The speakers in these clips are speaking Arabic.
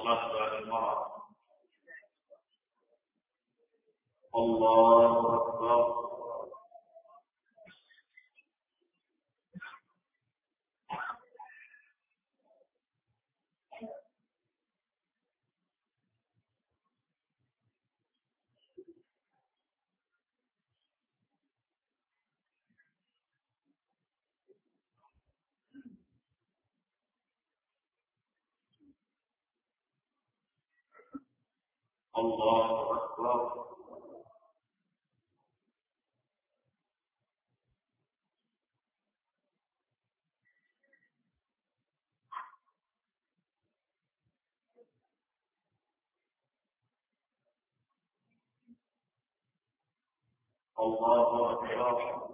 الصلاة بعد المرأة. الله أكبر. الله أكبر. الله أكبر.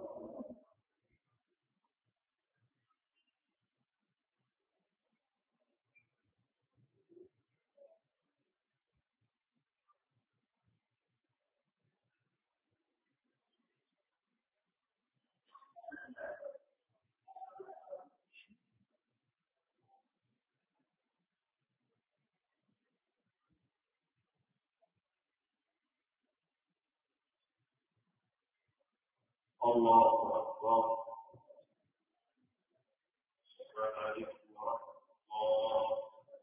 الله أكبر. السلام عليكم ورحمة الله.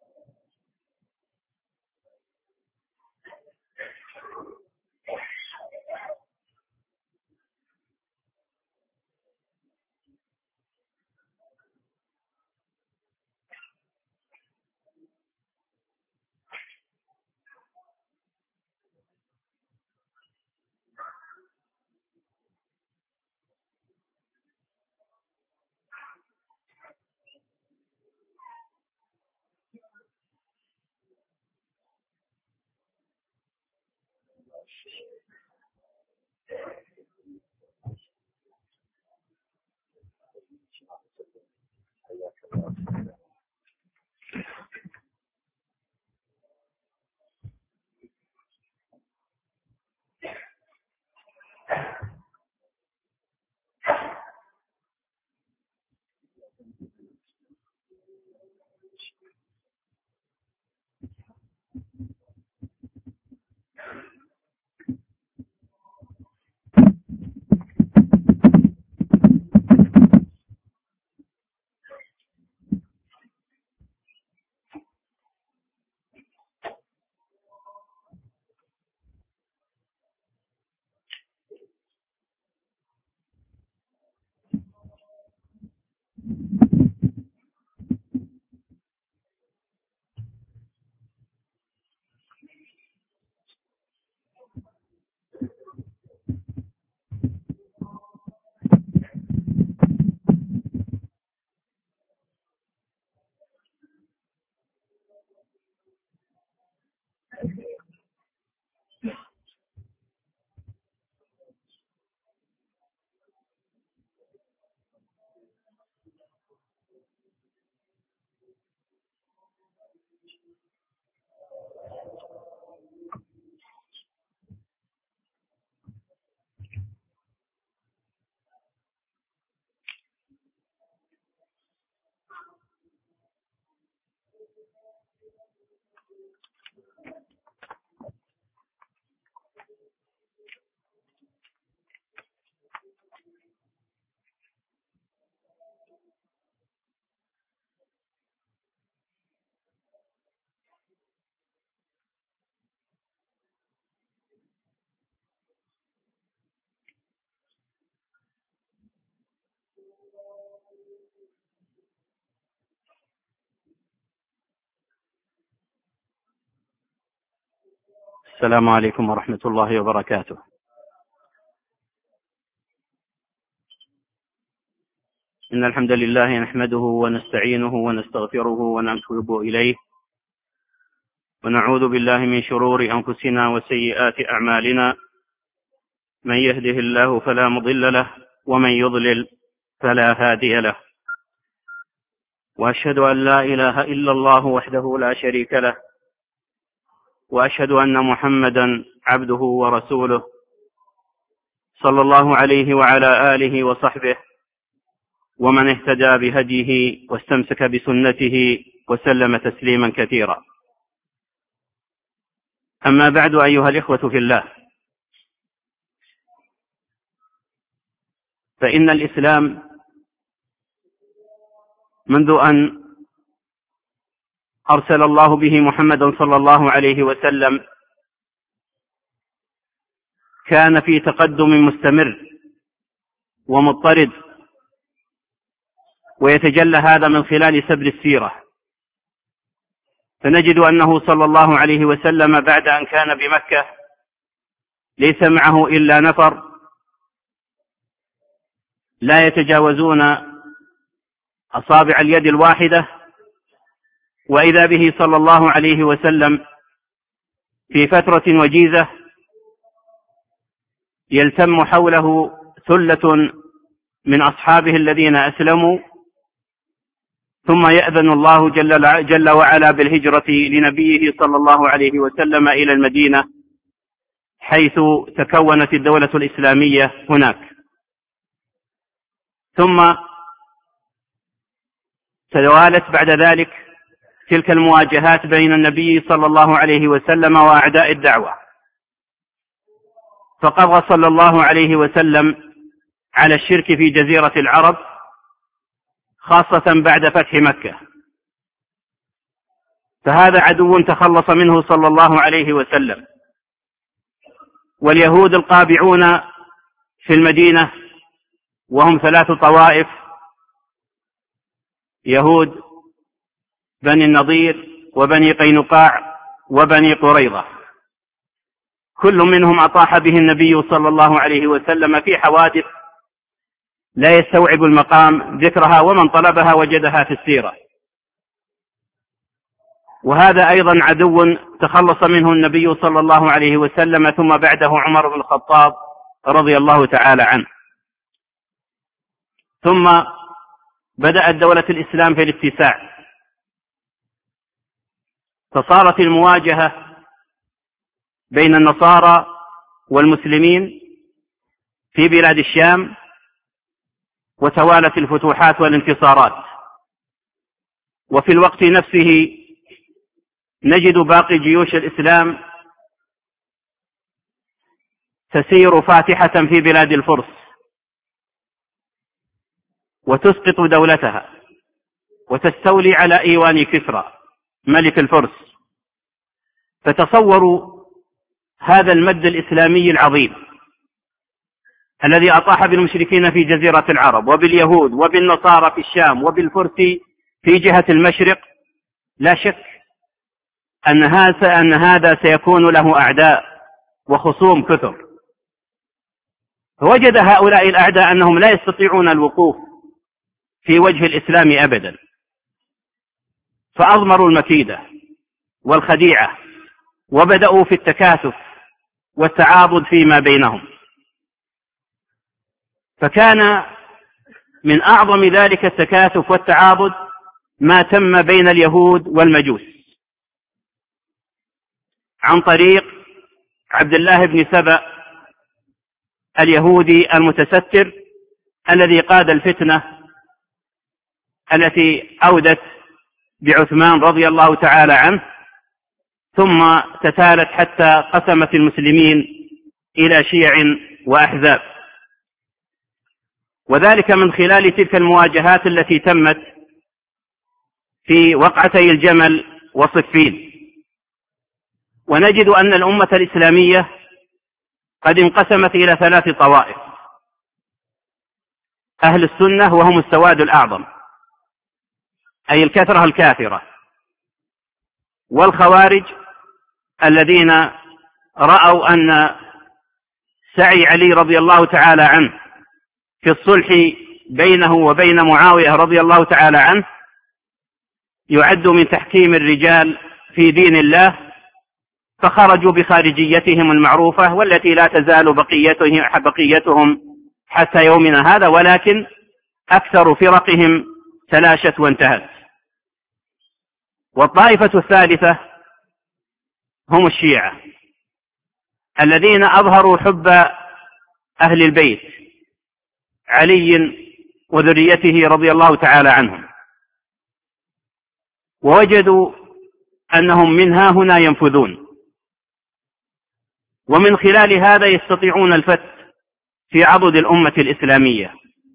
السلام عليكم ورحمة الله وبركاته. إن الحمد لله نحمده ونستعينه ونستغفره ونتوب إليه، ونعوذ بالله من شرور أنفسنا وسيئات أعمالنا. من يهده الله فلا مضل له، ومن يضلل فلا هادي له. وأشهد أن لا إله إلا الله وحده لا شريك له، وأشهد أن محمدا عبده ورسوله، صلى الله عليه وعلى آله وصحبه ومن اهتدى بهديه واستمسك بسنته وسلم تسليما كثيرا. أما بعد، أيها الإخوة في الله، فإن الإسلام منذ أن أرسل الله به محمدا صلى الله عليه وسلم كان في تقدم مستمر ومضطرد، ويتجلى هذا من خلال سبر السيرة. فنجد أنه صلى الله عليه وسلم بعد أن كان بمكة ليس معه إلا نفر لا يتجاوزون أصابع اليد الواحدة، وإذا به صلى الله عليه وسلم في فترة وجيزة يلتم حوله ثلة من أصحابه الذين أسلموا، ثم يأذن الله جل وعلا بالهجرة لنبيه صلى الله عليه وسلم إلى المدينة، حيث تكونت الدولة الإسلامية هناك. ثم توالت بعد ذلك تلك المواجهات بين النبي صلى الله عليه وسلم وأعداء الدعوة، فقضى صلى الله عليه وسلم على الشرك في جزيرة العرب، خاصة بعد فتح مكة، فهذا عدو تخلص منه صلى الله عليه وسلم. واليهود القابعون في المدينة وهم 3 طوائف: يهود بني النضير وبني قينقاع وبني قريظة، كل منهم أطاح به النبي صلى الله عليه وسلم في حوادث لا يستوعب المقام ذكرها، ومن طلبها وجدها في السيرة. وهذا أيضا عدو تخلص منه النبي صلى الله عليه وسلم، ثم بعده عمر بن الخطاب رضي الله تعالى عنه. ثم بدأت دولة الإسلام في الاتساع، فصارت المواجهة بين النصارى والمسلمين في بلاد الشام، وتوالت الفتوحات والانتصارات. وفي الوقت نفسه نجد باقي جيوش الإسلام تسير فاتحة في بلاد الفرس وتسقط دولتها وتستولي على إيوان كسرى ملك الفرس. فتصوروا هذا المد الإسلامي العظيم الذي أطاح بالمشركين في جزيرة العرب وباليهود وبالنصارى في الشام وبالفرس في جهة المشرق. لا شك أن هذا سيكون له أعداء وخصوم كثر. فوجد هؤلاء الأعداء أنهم لا يستطيعون الوقوف في وجه الإسلام أبدا، فأضمروا المكيدة والخديعة، وبدأوا في التكاثف والتعاضد فيما بينهم. فكان من أعظم ذلك التكاثف والتعاضد ما تم بين اليهود والمجوس عن طريق عبد الله بن سبأ اليهودي المتستر، الذي قاد الفتنة التي أودت بعثمان رضي الله تعالى عنه، ثم تتالت حتى قسمت المسلمين إلى شيع وأحزاب. وذلك من خلال تلك المواجهات التي تمت في وقعتي الجمل وصفين. ونجد أن الأمة الإسلامية قد انقسمت إلى 3 طوائف: أهل السنة وهم السواد الأعظم، أي الكثرة الكافرة، والخوارج الذين رأوا أن سعي علي رضي الله تعالى عنه في الصلح بينه وبين معاوية رضي الله تعالى عنه يعد من تحكيم الرجال في دين الله، فخرجوا بخارجيتهم المعروفة والتي لا تزال بقيتهم حتى يومنا هذا، ولكن أكثر فرقهم تلاشت وانتهت. والطائفة الثالثة هم الشيعة الذين أظهروا حب أهل البيت علي وذريته رضي الله تعالى عنهم، ووجدوا أنهم من ها هنا ينفذون، ومن خلال هذا يستطيعون الفت في عضد الأمة الإسلامية.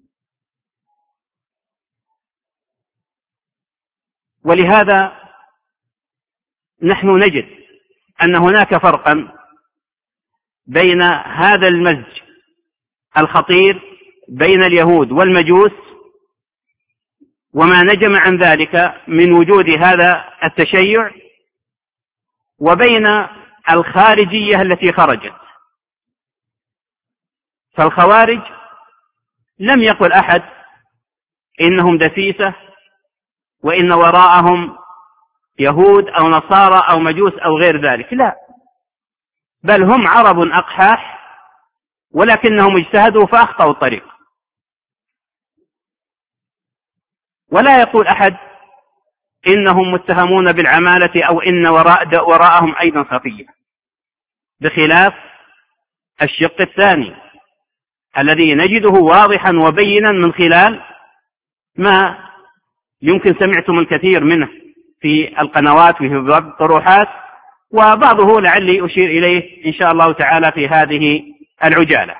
ولهذا نحن نجد أن هناك فرقا بين هذا المزج الخطير بين اليهود والمجوس وما نجم عن ذلك من وجود هذا التشيع، وبين الخارجية التي خرجت. فالخوارج لم يقل أحد إنهم دسيسة وإن وراءهم يهود أو نصارى أو مجوس أو غير ذلك، لا، بل هم عرب أقحاح ولكنهم اجتهدوا فأخطأوا الطريق. ولا يقول أحد إنهم متهمون بالعمالة أو إن وراءهم أيضا خفية، بخلاف الشق الثاني الذي نجده واضحا وبينا من خلال ما يمكن سمعتم الكثير منه في القنوات وفي بعض الطروحات، وبعضه لعلي أشير إليه إن شاء الله تعالى في هذه العجالة.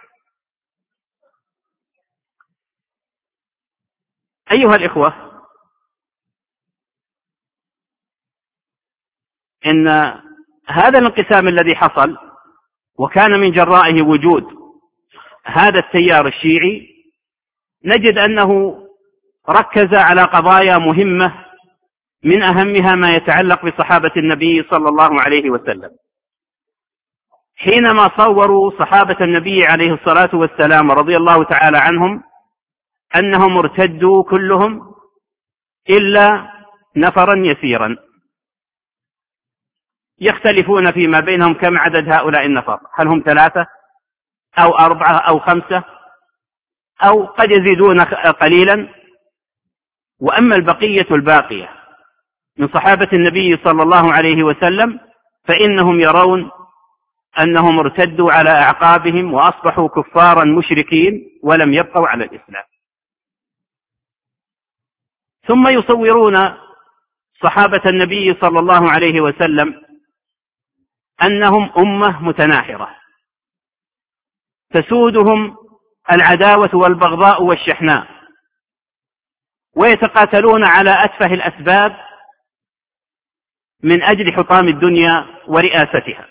أيها الإخوة، إن هذا الانقسام الذي حصل وكان من جرائه وجود هذا التيار الشيعي، نجد أنه ركز على قضايا مهمة من أهمها ما يتعلق بصحابة النبي صلى الله عليه وسلم. حينما صوروا صحابة النبي عليه الصلاة والسلام رضي الله تعالى عنهم أنهم ارتدوا كلهم إلا نفرا يسيرا، يختلفون فيما بينهم كم عدد هؤلاء النفر، هل هم 3 أو 4 أو 5 أو قد يزيدون قليلا. وأما البقية الباقية من صحابة النبي صلى الله عليه وسلم فإنهم يرون أنهم ارتدوا على أعقابهم وأصبحوا كفارا مشركين ولم يبقوا على الإسلام. ثم يصورون صحابة النبي صلى الله عليه وسلم أنهم أمة متناحرة تسودهم العداوة والبغضاء والشحناء، ويتقاتلون على أتفه الأسباب من أجل حطام الدنيا ورئاستها،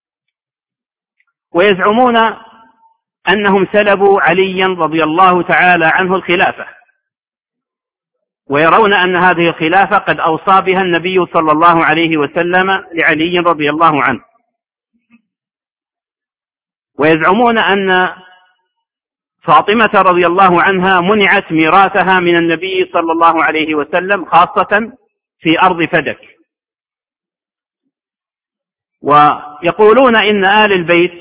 ويزعمون أنهم سلبوا عليا رضي الله تعالى عنه الخلافة، ويرون أن هذه الخلافة قد أوصى بها النبي صلى الله عليه وسلم لعلي رضي الله عنه، ويزعمون أن فاطمة رضي الله عنها منعت ميراثها من النبي صلى الله عليه وسلم خاصة في أرض فدك، ويقولون إن آل البيت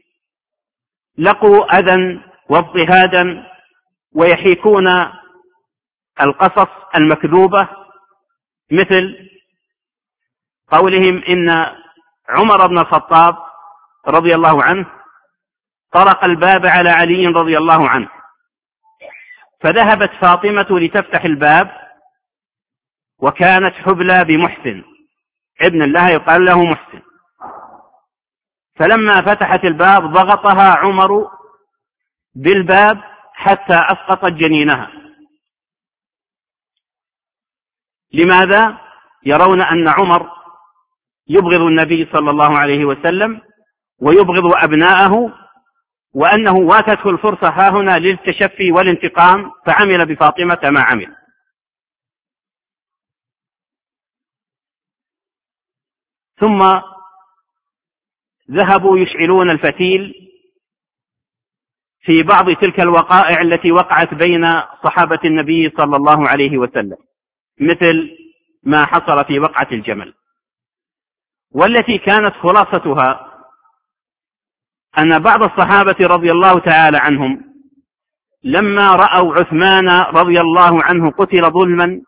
لقوا أذى واضطهادا، ويحيكون القصص المكذوبة مثل قولهم إن عمر بن الخطاب رضي الله عنه طرق الباب على علي رضي الله عنه، فذهبت فاطمة لتفتح الباب وكانت حبلى بمحسن ابن لها يقال له محسن، فلما فتحت الباب ضغطها عمر بالباب حتى أسقطت جنينها. لماذا؟ يرون أن عمر يبغض النبي صلى الله عليه وسلم ويبغض أبناءه، وأنه واتته الفرصة هاهنا للتشفي والانتقام، فعمل بفاطمة ما عمل. ثم ذهبوا يشعلون الفتيل في بعض تلك الوقائع التي وقعت بين صحابة النبي صلى الله عليه وسلم، مثل ما حصل في وقعة الجمل، والتي كانت خلاصتها أن بعض الصحابة رضي الله تعالى عنهم لما رأوا عثمان رضي الله عنه قتل ظلما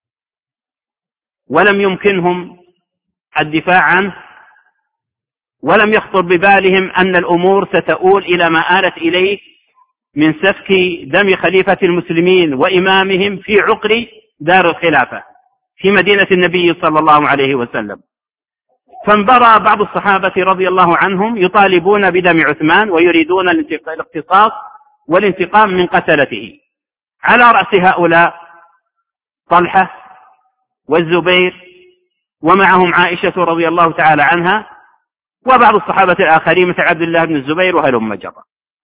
ولم يمكنهم الدفاع عنه، ولم يخطر ببالهم أن الأمور ستؤول إلى ما آلت إليه من سفك دم خليفة المسلمين وإمامهم في عقر دار الخلافة في مدينة النبي صلى الله عليه وسلم، فانبرى بعض الصحابة رضي الله عنهم يطالبون بدم عثمان ويريدون الاقتصاص والانتقام من قتلته. على رأس هؤلاء طلحة والزبير، ومعهم عائشة رضي الله تعالى عنها، وبعض الصحابة الآخرين مثل عبد الله بن الزبير وهلم جرا.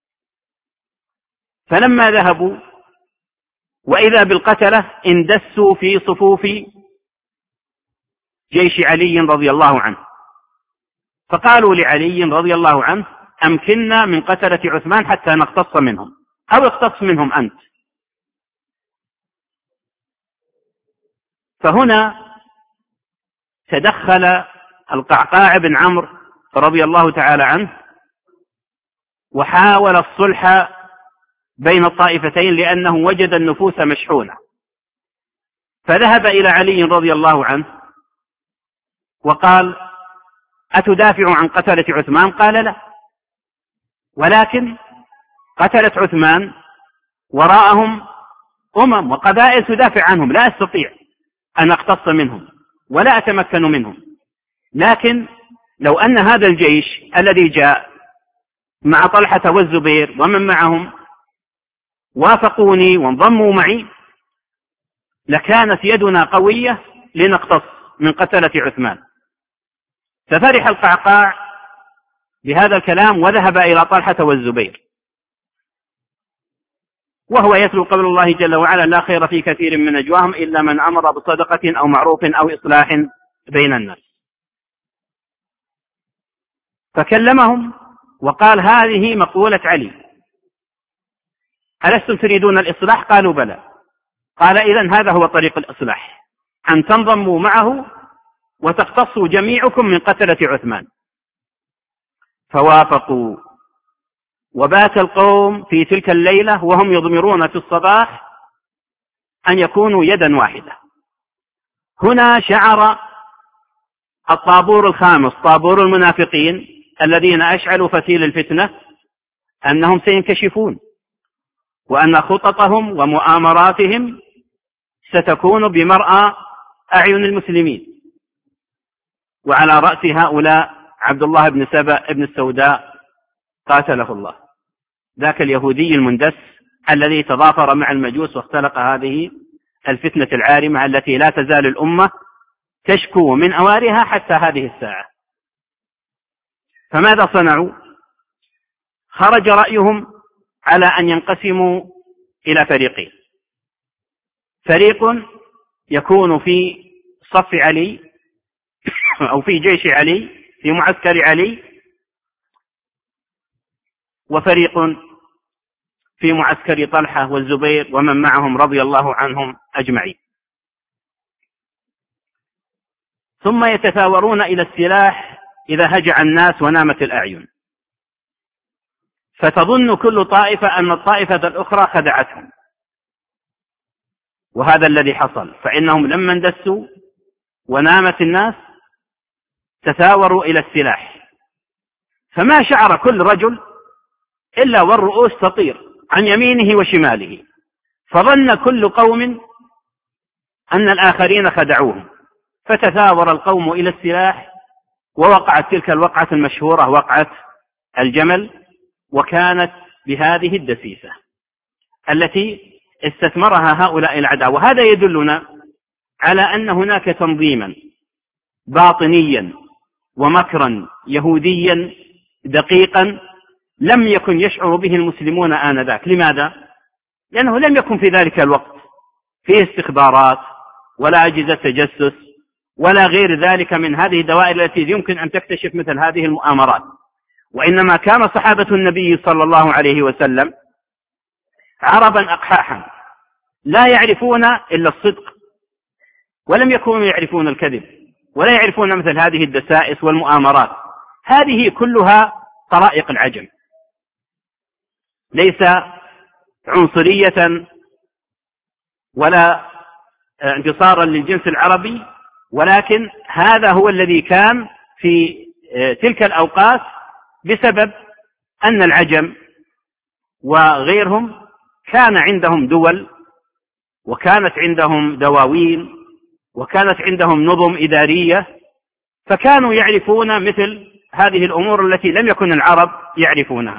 فلما ذهبوا وإذا بالقتلة اندسوا في صفوف جيش علي رضي الله عنه، فقالوا لعلي رضي الله عنه: أمكننا من قتلة عثمان حتى نقتص منهم، أو اقتص منهم أنت. فهنا تدخل القعقاع بن عمرو رضي الله تعالى عنه وحاول الصلح بين الطائفتين، لأنه وجد النفوس مشحونة. فذهب إلى علي رضي الله عنه وقال: أتدافع عن قتلة عثمان؟ قال: لا، ولكن قتلة عثمان وراءهم وقبائل تدافع عنهم، لا أستطيع أن أقتص منهم ولا أتمكن منهم، لكن لو أن هذا الجيش الذي جاء مع طلحة والزبير ومن معهم وافقوني وانضموا معي لكانت يدنا قوية لنقتص من قتلة عثمان. ففرح القعقاع بهذا الكلام وذهب إلى طلحة والزبير وهو يتلو قول الله جل وعلا: لا خير في كثير من نجواهم إلا من أمر بصدقة أو معروف أو إصلاح بين الناس. فكلمهم وقال: هذه مقولة علي، ألستم تريدون الإصلاح؟ قالوا: بلى. قال: إذن هذا هو طريق الإصلاح، أن تنضموا معه وتقتصوا جميعكم من قتلة عثمان. فوافقوا، وبات القوم في تلك الليلة وهم يضمرون في الصباح أن يكونوا يدا واحدة. هنا شعر الطابور الخامس، طابور المنافقين الذين أشعلوا فتيل الفتنة، أنهم سينكشفون، وأن خططهم ومؤامراتهم ستكون بمرأى أعين المسلمين. وعلى رأس هؤلاء عبد الله بن سبأ بن السوداء قاتله الله، ذاك اليهودي المندس الذي تضافر مع المجوس واختلق هذه الفتنة العارمة التي لا تزال الأمة تشكو من أوارها حتى هذه الساعة. فماذا صنعوا؟ خرج رأيهم على أن ينقسموا إلى فريقين: فريق يكون في صف علي أو في جيش علي في معسكر علي، وفريق في معسكر طلحة والزبير ومن معهم رضي الله عنهم أجمعين. ثم يتثاورون إلى السلاح إذا هجع الناس ونامت الأعين، فتظن كل طائفة أن الطائفة الأخرى خدعتهم، وهذا الذي حصل. فإنهم لما اندسوا ونامت الناس تثاوروا إلى السلاح، فما شعر كل رجل إلا والرؤوس تطير عن يمينه وشماله، فظن كل قوم أن الآخرين خدعوهم، فتثاور القوم إلى السلاح، ووقعت تلك الوقعة المشهورة وقعة الجمل، وكانت بهذه الدسيسة التي استثمرها هؤلاء الأعداء. وهذا يدلنا على أن هناك تنظيما باطنيا ومكرا يهوديا دقيقا لم يكن يشعر به المسلمون آنذاك. لماذا؟ لأنه لم يكن في ذلك الوقت فيه استخبارات ولا أجهزة تجسس ولا غير ذلك من هذه الدوائر التي يمكن أن تكتشف مثل هذه المؤامرات، وإنما كان صحابة النبي صلى الله عليه وسلم عربا أقحاحا لا يعرفون إلا الصدق، ولم يكونوا يعرفون الكذب، ولا يعرفون مثل هذه الدسائس والمؤامرات. هذه كلها طرائق العجم، ليس عنصرية ولا انتصارا للجنس العربي، ولكن هذا هو الذي كان في تلك الأوقات بسبب أن العجم وغيرهم كان عندهم دول، وكانت عندهم دواوين، وكانت عندهم نظم إدارية فكانوا يعرفون مثل هذه الأمور التي لم يكن العرب يعرفونها.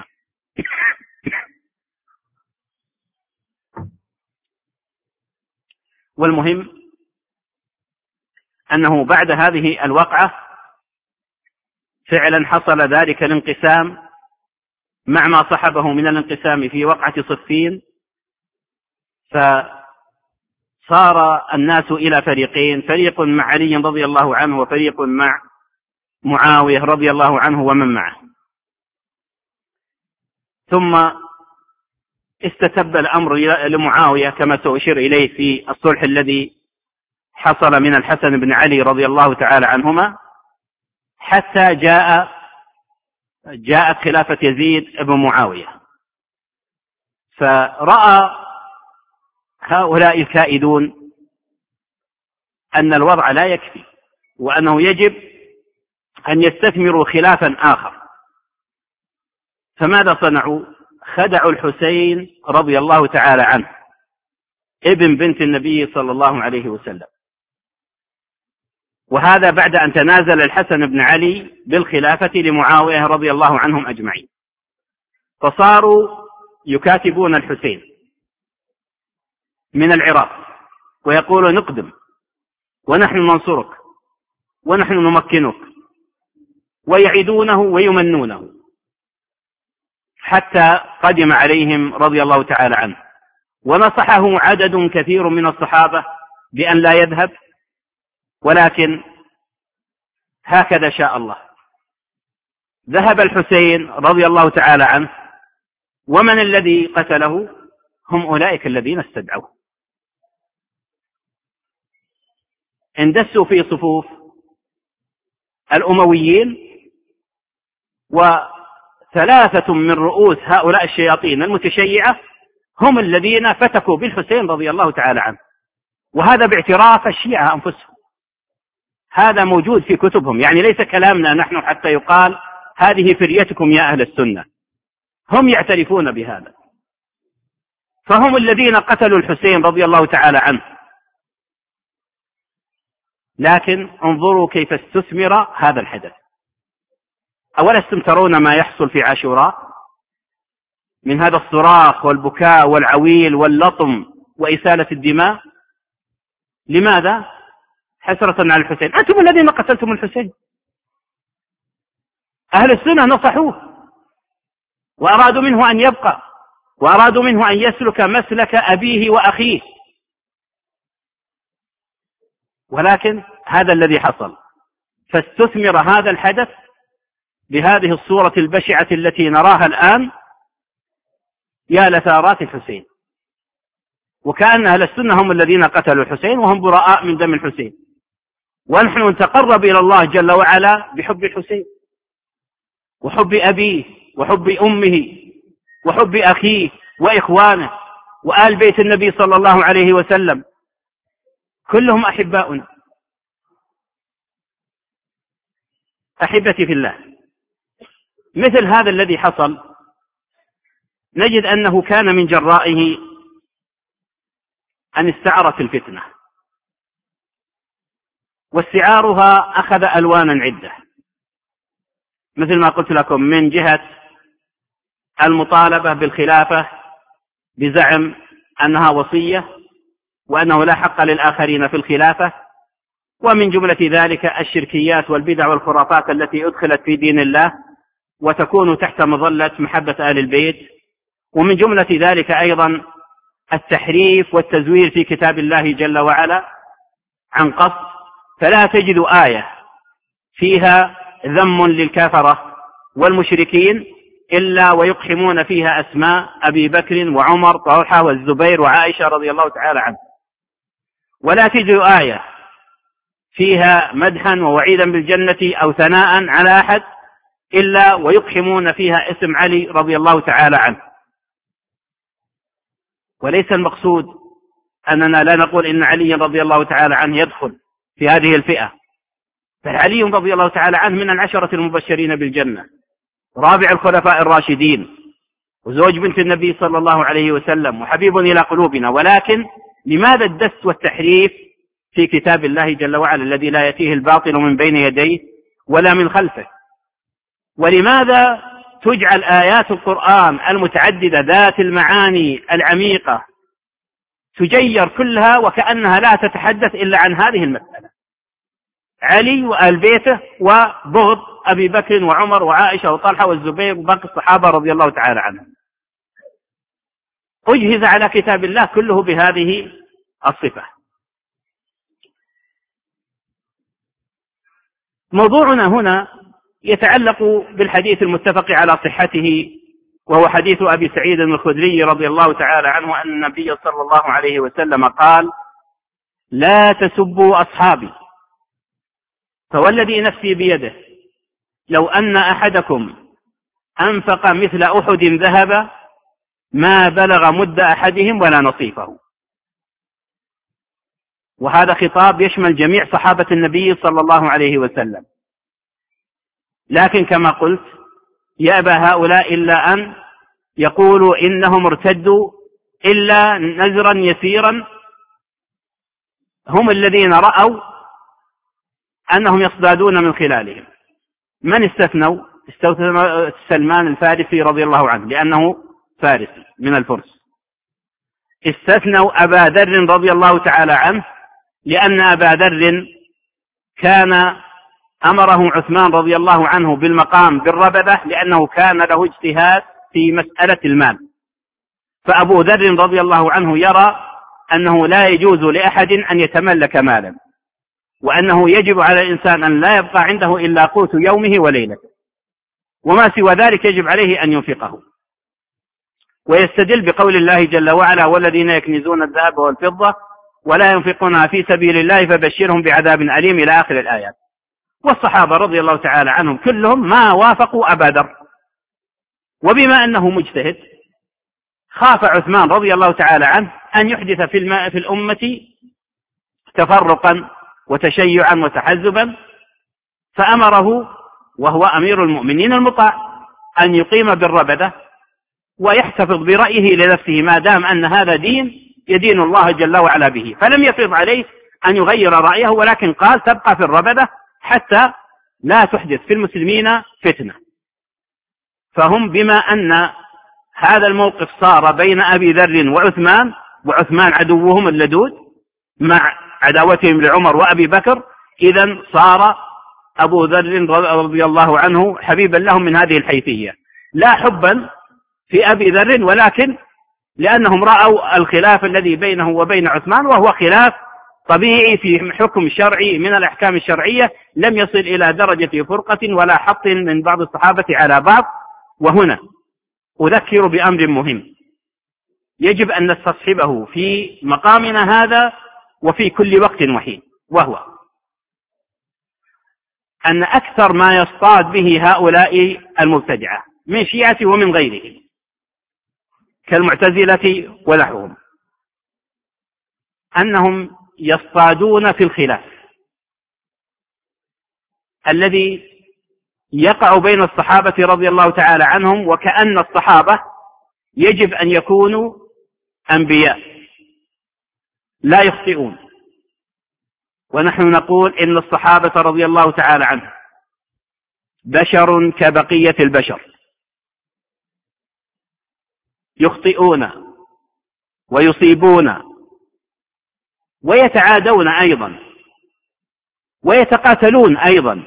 والمهم أنه بعد هذه الوقعة فعلا حصل ذلك الانقسام مع ما صحبه من الانقسام في وقعة صفين، فصار الناس إلى فريقين، فريق مع علي رضي الله عنه وفريق مع معاوية رضي الله عنه ومن معه. ثم استتب الأمر لمعاوية كما سأشير إليه في الصلح الذي حصل من الحسن بن علي رضي الله تعالى عنهما، حتى جاءت خلافة يزيد بن معاوية. فرأى هؤلاء الكائدون أن الوضع لا يكفي، وأنه يجب أن يستثمروا خلافا آخر. فماذا صنعوا؟ خدعوا الحسين رضي الله تعالى عنه ابن بنت النبي صلى الله عليه وسلم، وهذا بعد أن تنازل الحسن بن علي بالخلافة لمعاوية رضي الله عنهم أجمعين. فصاروا يكاتبون الحسين من العراق ويقولون نقدم ونحن ننصرك ونحن نمكنك، ويعدونه ويمنونه، حتى قدم عليهم رضي الله تعالى عنه. ونصحه عدد كثير من الصحابة بأن لا يذهب، ولكن هكذا شاء الله، ذهب الحسين رضي الله تعالى عنه. ومن الذي قتله؟ هم أولئك الذين استدعوه، اندسوا في صفوف الأمويين، وثلاثة من رؤوس هؤلاء الشياطين المتشيعة هم الذين فتكوا بالحسين رضي الله تعالى عنه، وهذا باعتراف الشيعة أنفسهم، هذا موجود في كتبهم، يعني ليس كلامنا نحن حتى يقال هذه فريتكم يا أهل السنة، هم يعترفون بهذا. فهم الذين قتلوا الحسين رضي الله تعالى عنه. لكن انظروا كيف استثمر هذا الحدث. أولستم ترون ما يحصل في عاشوراء من هذا الصراخ والبكاء والعويل واللطم وإسالة الدماء؟ لماذا؟ حسرة على الحسين. أنتم الذين قتلتم الحسين. أهل السنة نصحوه وأرادوا منه أن يبقى، وأرادوا منه أن يسلك مسلك أبيه وأخيه، ولكن هذا الذي حصل. فاستثمر هذا الحدث بهذه الصورة البشعة التي نراها الآن، يا لثارات الحسين، وكأن أهل السنة هم الذين قتلوا الحسين وهم براء من دم الحسين، ونحن نتقرب إلى الله جل وعلا بحب الحسين وحب أبيه وحب أمه وحب أخيه وإخوانه وآل بيت النبي صلى الله عليه وسلم، كلهم أحباؤنا. أحبتي في الله، مثل هذا الذي حصل نجد أنه كان من جرائه أن استعرت الفتنة، واستعارها أخذ ألوانا عدة، مثل ما قلت لكم، من جهة المطالبة بالخلافة بزعم أنها وصية وأنه لا حق للآخرين في الخلافة، ومن جملة ذلك الشركيات والبدع والخرافات التي أدخلت في دين الله وتكون تحت مظلة محبة آل البيت، ومن جملة ذلك أيضا التحريف والتزوير في كتاب الله جل وعلا عن قصد. فلا تجد آية فيها ذم للكافرة والمشركين إلا ويقحمون فيها أسماء أبي بكر وعمر وطلحة والزبير وعائشة رضي الله تعالى عنه، ولا تجد آية فيها مدحا ووعيدا بالجنة أو ثناء على أحد إلا ويقحمون فيها اسم علي رضي الله تعالى عنه. وليس المقصود أننا لا نقول إن علي رضي الله تعالى عنه يدخل في هذه الفئة، بل علي رضي الله تعالى عنه من العشرة المبشرين بالجنة، رابع الخلفاء الراشدين، وزوج بنت النبي صلى الله عليه وسلم، وحبيب إلى قلوبنا. ولكن لماذا الدس والتحريف في كتاب الله جل وعلا الذي لا يأتيه الباطل من بين يديه ولا من خلفه. ولماذا تجعل آيات القرآن المتعددة ذات المعاني العميقة تجير كلها وكأنها لا تتحدث إلا عن هذه المسألة، علي وآل بيته وبغض أبي بكر وعمر وعائشة وطلحة والزبير وباقي الصحابة رضي الله تعالى عنهم؟ أجهز على كتاب الله كله بهذه الصفة. موضوعنا هنا يتعلق بالحديث المتفق على صحته، وهو حديث أبي سعيد الخدري رضي الله تعالى عنه أن النبي صلى الله عليه وسلم قال: لا تسبوا أصحابي، فوالذي نفسي بيده لو أن أحدكم أنفق مثل أحد ذهب ما بلغ مد أحدهم ولا نصيفه. وهذا خطاب يشمل جميع صحابة النبي صلى الله عليه وسلم، لكن كما قلت يأبى هؤلاء إلا أن يقولوا إنهم ارتدوا إلا نزرا يسيرا هم الذين رأوا أنهم يصطادون من خلالهم. من استثنوا سلمان الفارسي رضي الله عنه لأنه فارسي من الفرس. استثنوا أبا ذر رضي الله تعالى عنه لأن أبا ذر كان أمره عثمان رضي الله عنه بالمقام بالربذة لأنه كان له اجتهاد في مسألة المال، فأبو ذر رضي الله عنه يرى أنه لا يجوز لأحد أن يتملك مالا، وأنه يجب على الإنسان أن لا يبقى عنده إلا قوت يومه وليلته، وما سوى ذلك يجب عليه أن ينفقه. ويستدل بقول الله جل وعلا: والذين يكنزون الذهب والفضة ولا ينفقونها في سبيل الله فبشرهم بعذاب أليم إلى آخر الآيات. والصحابة رضي الله تعالى عنهم كلهم ما وافقوا أبا ذر، وبما أنه مجتهد خاف عثمان رضي الله تعالى عنه أن يحدث في الأمة تفرقا وتشيعا وتحزبا، فأمره وهو أمير المؤمنين المطاع أن يقيم بالربذة ويحتفظ برأيه لنفسه ما دام أن هذا دين يدين الله جل وعلا به، فلم يفرض عليه أن يغير رأيه، ولكن قال تبقى في الربذة حتى لا تحدث في المسلمين فتنة. فهم بما أن هذا الموقف صار بين أبي ذر وعثمان عدوهم اللدود مع عداوتهم لعمر وأبي بكر، إذن صار أبو ذر رضي الله عنه حبيبا لهم من هذه الحيثية، لا حبا في أبي ذر ولكن لأنهم رأوا الخلاف الذي بينه وبين عثمان، وهو خلاف طبيعي في حكم شرعي من الأحكام الشرعية لم يصل إلى درجة فرقة ولا حط من بعض الصحابة على بعض. وهنا أذكر بأمر مهم يجب أن نستصحبه في مقامنا هذا وفي كل وقت وحين، وهو أن أكثر ما يصطاد به هؤلاء المبتدعة من شيعة ومن غيرهم كالمعتزلة ونحوهم أنهم يصطادون في الخلاف الذي يقع بين الصحابة رضي الله تعالى عنهم، وكأن الصحابة يجب أن يكونوا أنبياء لا يخطئون، ونحن نقول إن الصحابة رضي الله تعالى عنهم بشر كبقية البشر، يخطئون ويصيبون ويتعادون أيضا ويتقاتلون أيضا،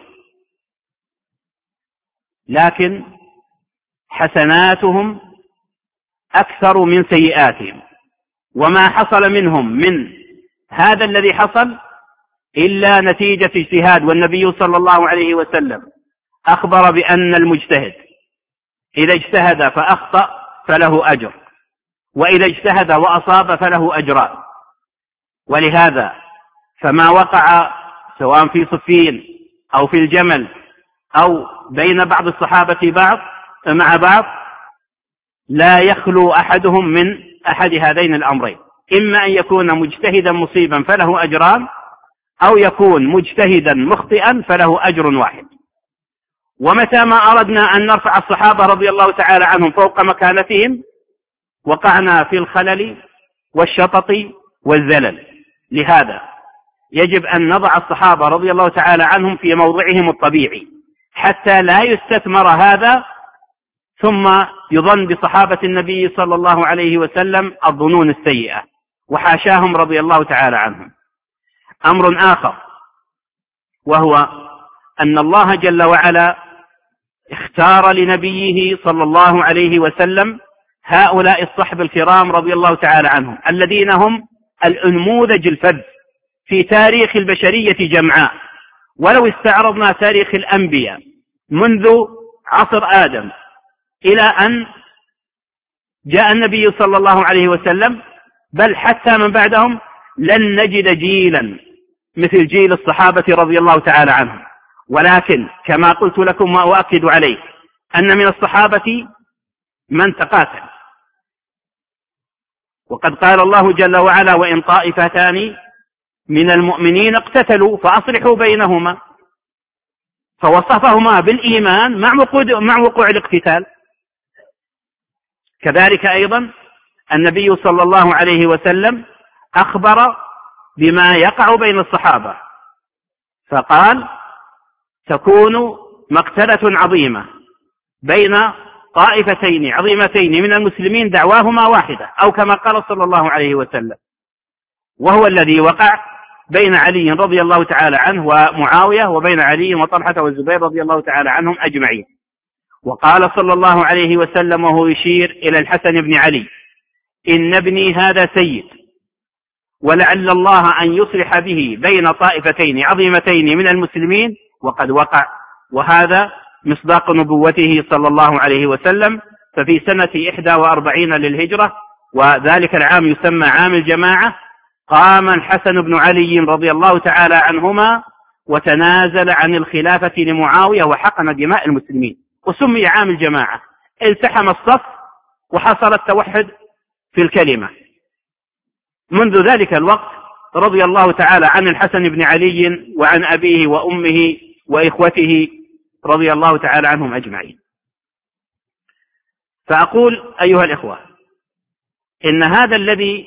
لكن حسناتهم أكثر من سيئاتهم، وما حصل منهم من هذا الذي حصل إلا نتيجة اجتهاد. والنبي صلى الله عليه وسلم أخبر بأن المجتهد إذا اجتهد فأخطأ فله أجر، وإذا اجتهد وأصاب فله أجران. ولهذا فما وقع سواء في صفين أو في الجمل أو بين بعض الصحابة مع بعض لا يخلو أحدهم من أحد هذين الأمرين، إما أن يكون مجتهدا مصيبا فله أجران، أو يكون مجتهدا مخطئا فله أجر واحد. ومتى ما أردنا أن نرفع الصحابة رضي الله تعالى عنهم فوق مكانتهم وقعنا في الخلل والشطط والزلل. لهذا يجب أن نضع الصحابة رضي الله تعالى عنهم في موضعهم الطبيعي حتى لا يستثمر هذا ثم يظن بصحابة النبي صلى الله عليه وسلم الظنون السيئة، وحاشاهم رضي الله تعالى عنهم. أمر آخر وهو أن الله جل وعلا اختار لنبيه صلى الله عليه وسلم هؤلاء الصحب الكرام رضي الله تعالى عنهم الذين هم الأنموذج الفذ في تاريخ البشرية جمعاء. ولو استعرضنا تاريخ الأنبياء منذ عصر آدم إلى أن جاء النبي صلى الله عليه وسلم، بل حتى من بعدهم، لن نجد جيلا مثل جيل الصحابة رضي الله تعالى عنهم. ولكن كما قلت لكم وأؤكد عليه أن من الصحابة من تقاتل، وقد قال الله جل وعلا: وإن طائفتان من المؤمنين اقتتلوا فأصلحوا بينهما، فوصفهما بالإيمان مع وقوع الاقتتال. كذلك أيضا النبي صلى الله عليه وسلم أخبر بما يقع بين الصحابة، فقال: تكون مقتلة عظيمة بين طائفتين عظيمتين من المسلمين دعواهما واحدة، أو كما قال صلى الله عليه وسلم، وهو الذي وقع بين علي رضي الله تعالى عنه ومعاوية، وبين علي وطلحة والزبير رضي الله تعالى عنهم أجمعين. وقال صلى الله عليه وسلم وهو يشير إلى الحسن بن علي: إن ابني هذا سيد، ولعل الله أن يصلح به بين طائفتين عظيمتين من المسلمين، وقد وقع. وهذا مصداق نبوته صلى الله عليه وسلم. ففي سنة 41 للهجرة، وذلك العام يسمى عام الجماعة، قام الحسن بن علي رضي الله تعالى عنهما وتنازل عن الخلافة لمعاوية وحقن دماء المسلمين، وسمي عام الجماعة. التحم الصف وحصل التوحد في الكلمة. منذ ذلك الوقت رضي الله تعالى عن الحسن بن علي وعن أبيه وأمه وإخوته رضي الله تعالى عنهم أجمعين. فأقول أيها الإخوة، إن هذا الذي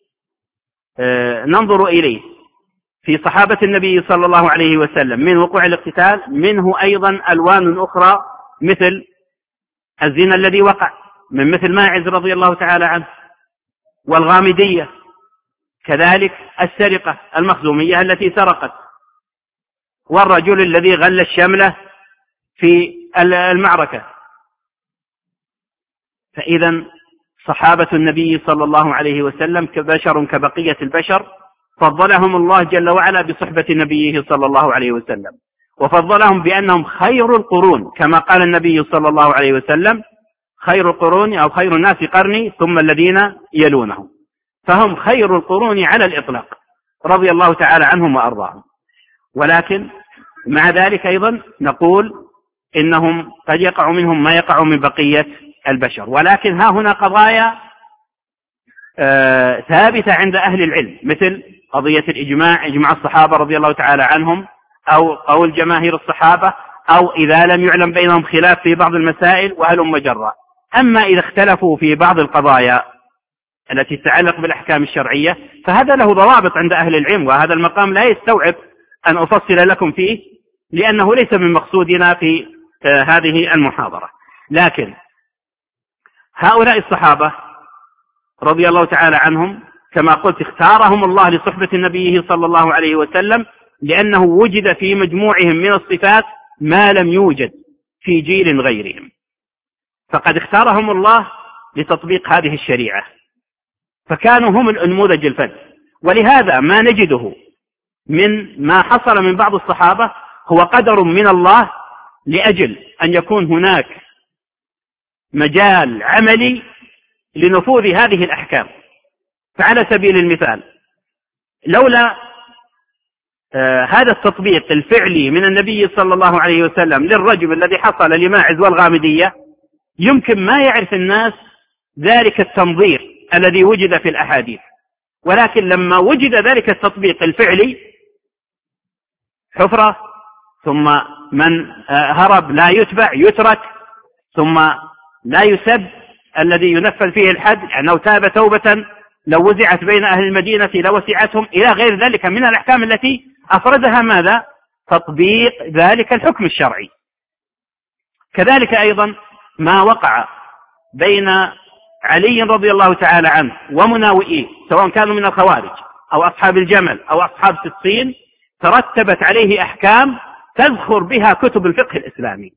ننظر إليه في صحابة النبي صلى الله عليه وسلم من وقوع الاقتتال، منه أيضا ألوان أخرى مثل الزنا الذي وقع من مثل ماعز رضي الله تعالى عنه، والغامدية، كذلك السرقة المخزومية التي سرقت، والرجل الذي غل الشملة في المعركة. فإذا صحابة النبي صلى الله عليه وسلم كبشر كبقية البشر، فضلهم الله جل وعلا بصحبة نبيه صلى الله عليه وسلم، وفضلهم بأنهم خير القرون، كما قال النبي صلى الله عليه وسلم: خير القرون أو خير الناس قرني ثم الذين يلونهم. فهم خير القرون على الإطلاق رضي الله تعالى عنهم وأرضاهم. ولكن مع ذلك أيضا نقول إنهم قد يقع منهم ما يقع من بقية البشر. ولكن ها هنا قضايا ثابتة عند أهل العلم، مثل قضية الإجماع، إجماع الصحابة رضي الله تعالى عنهم، أو قول جماهير الصحابة، أو إذا لم يعلم بينهم خلاف في بعض المسائل، وهلم جرا. أما إذا اختلفوا في بعض القضايا التي تتعلق بالأحكام الشرعية فهذا له ضوابط عند أهل العلم، وهذا المقام لا يستوعب أن أفصل لكم فيه لأنه ليس من مقصودنا في هذه المحاضرة. لكن هؤلاء الصحابة رضي الله تعالى عنهم كما قلت اختارهم الله لصحبة النبي صلى الله عليه وسلم، لأنه وجد في مجموعهم من الصفات ما لم يوجد في جيل غيرهم، فقد اختارهم الله لتطبيق هذه الشريعة، فكانوا هم النموذج الفذ. ولهذا ما نجده من ما حصل من بعض الصحابة هو قدر من الله لأجل أن يكون هناك مجال عملي لنفوذ هذه الأحكام. فعلى سبيل المثال، لولا هذا التطبيق الفعلي من النبي صلى الله عليه وسلم للرجم الذي حصل لماعز والغامدية، يمكن ما يعرف الناس ذلك التنظير الذي وجد في الأحاديث. ولكن لما وجد ذلك التطبيق الفعلي، حفرة، ثم من هرب لا يتبع يترك، ثم لا يسب الذي ينفذ فيه الحد، لأنه تاب توبة لو وزعت بين أهل المدينة لوسعتهم، إلى غير ذلك من الأحكام التي أفردها ماذا؟ تطبيق ذلك الحكم الشرعي. كذلك أيضا ما وقع بين علي رضي الله تعالى عنه ومناوئيه، سواء كانوا من الخوارج أو أصحاب الجمل أو أصحاب الصين، ترتبت عليه أحكام تزخر بها كتب الفقه الإسلامي.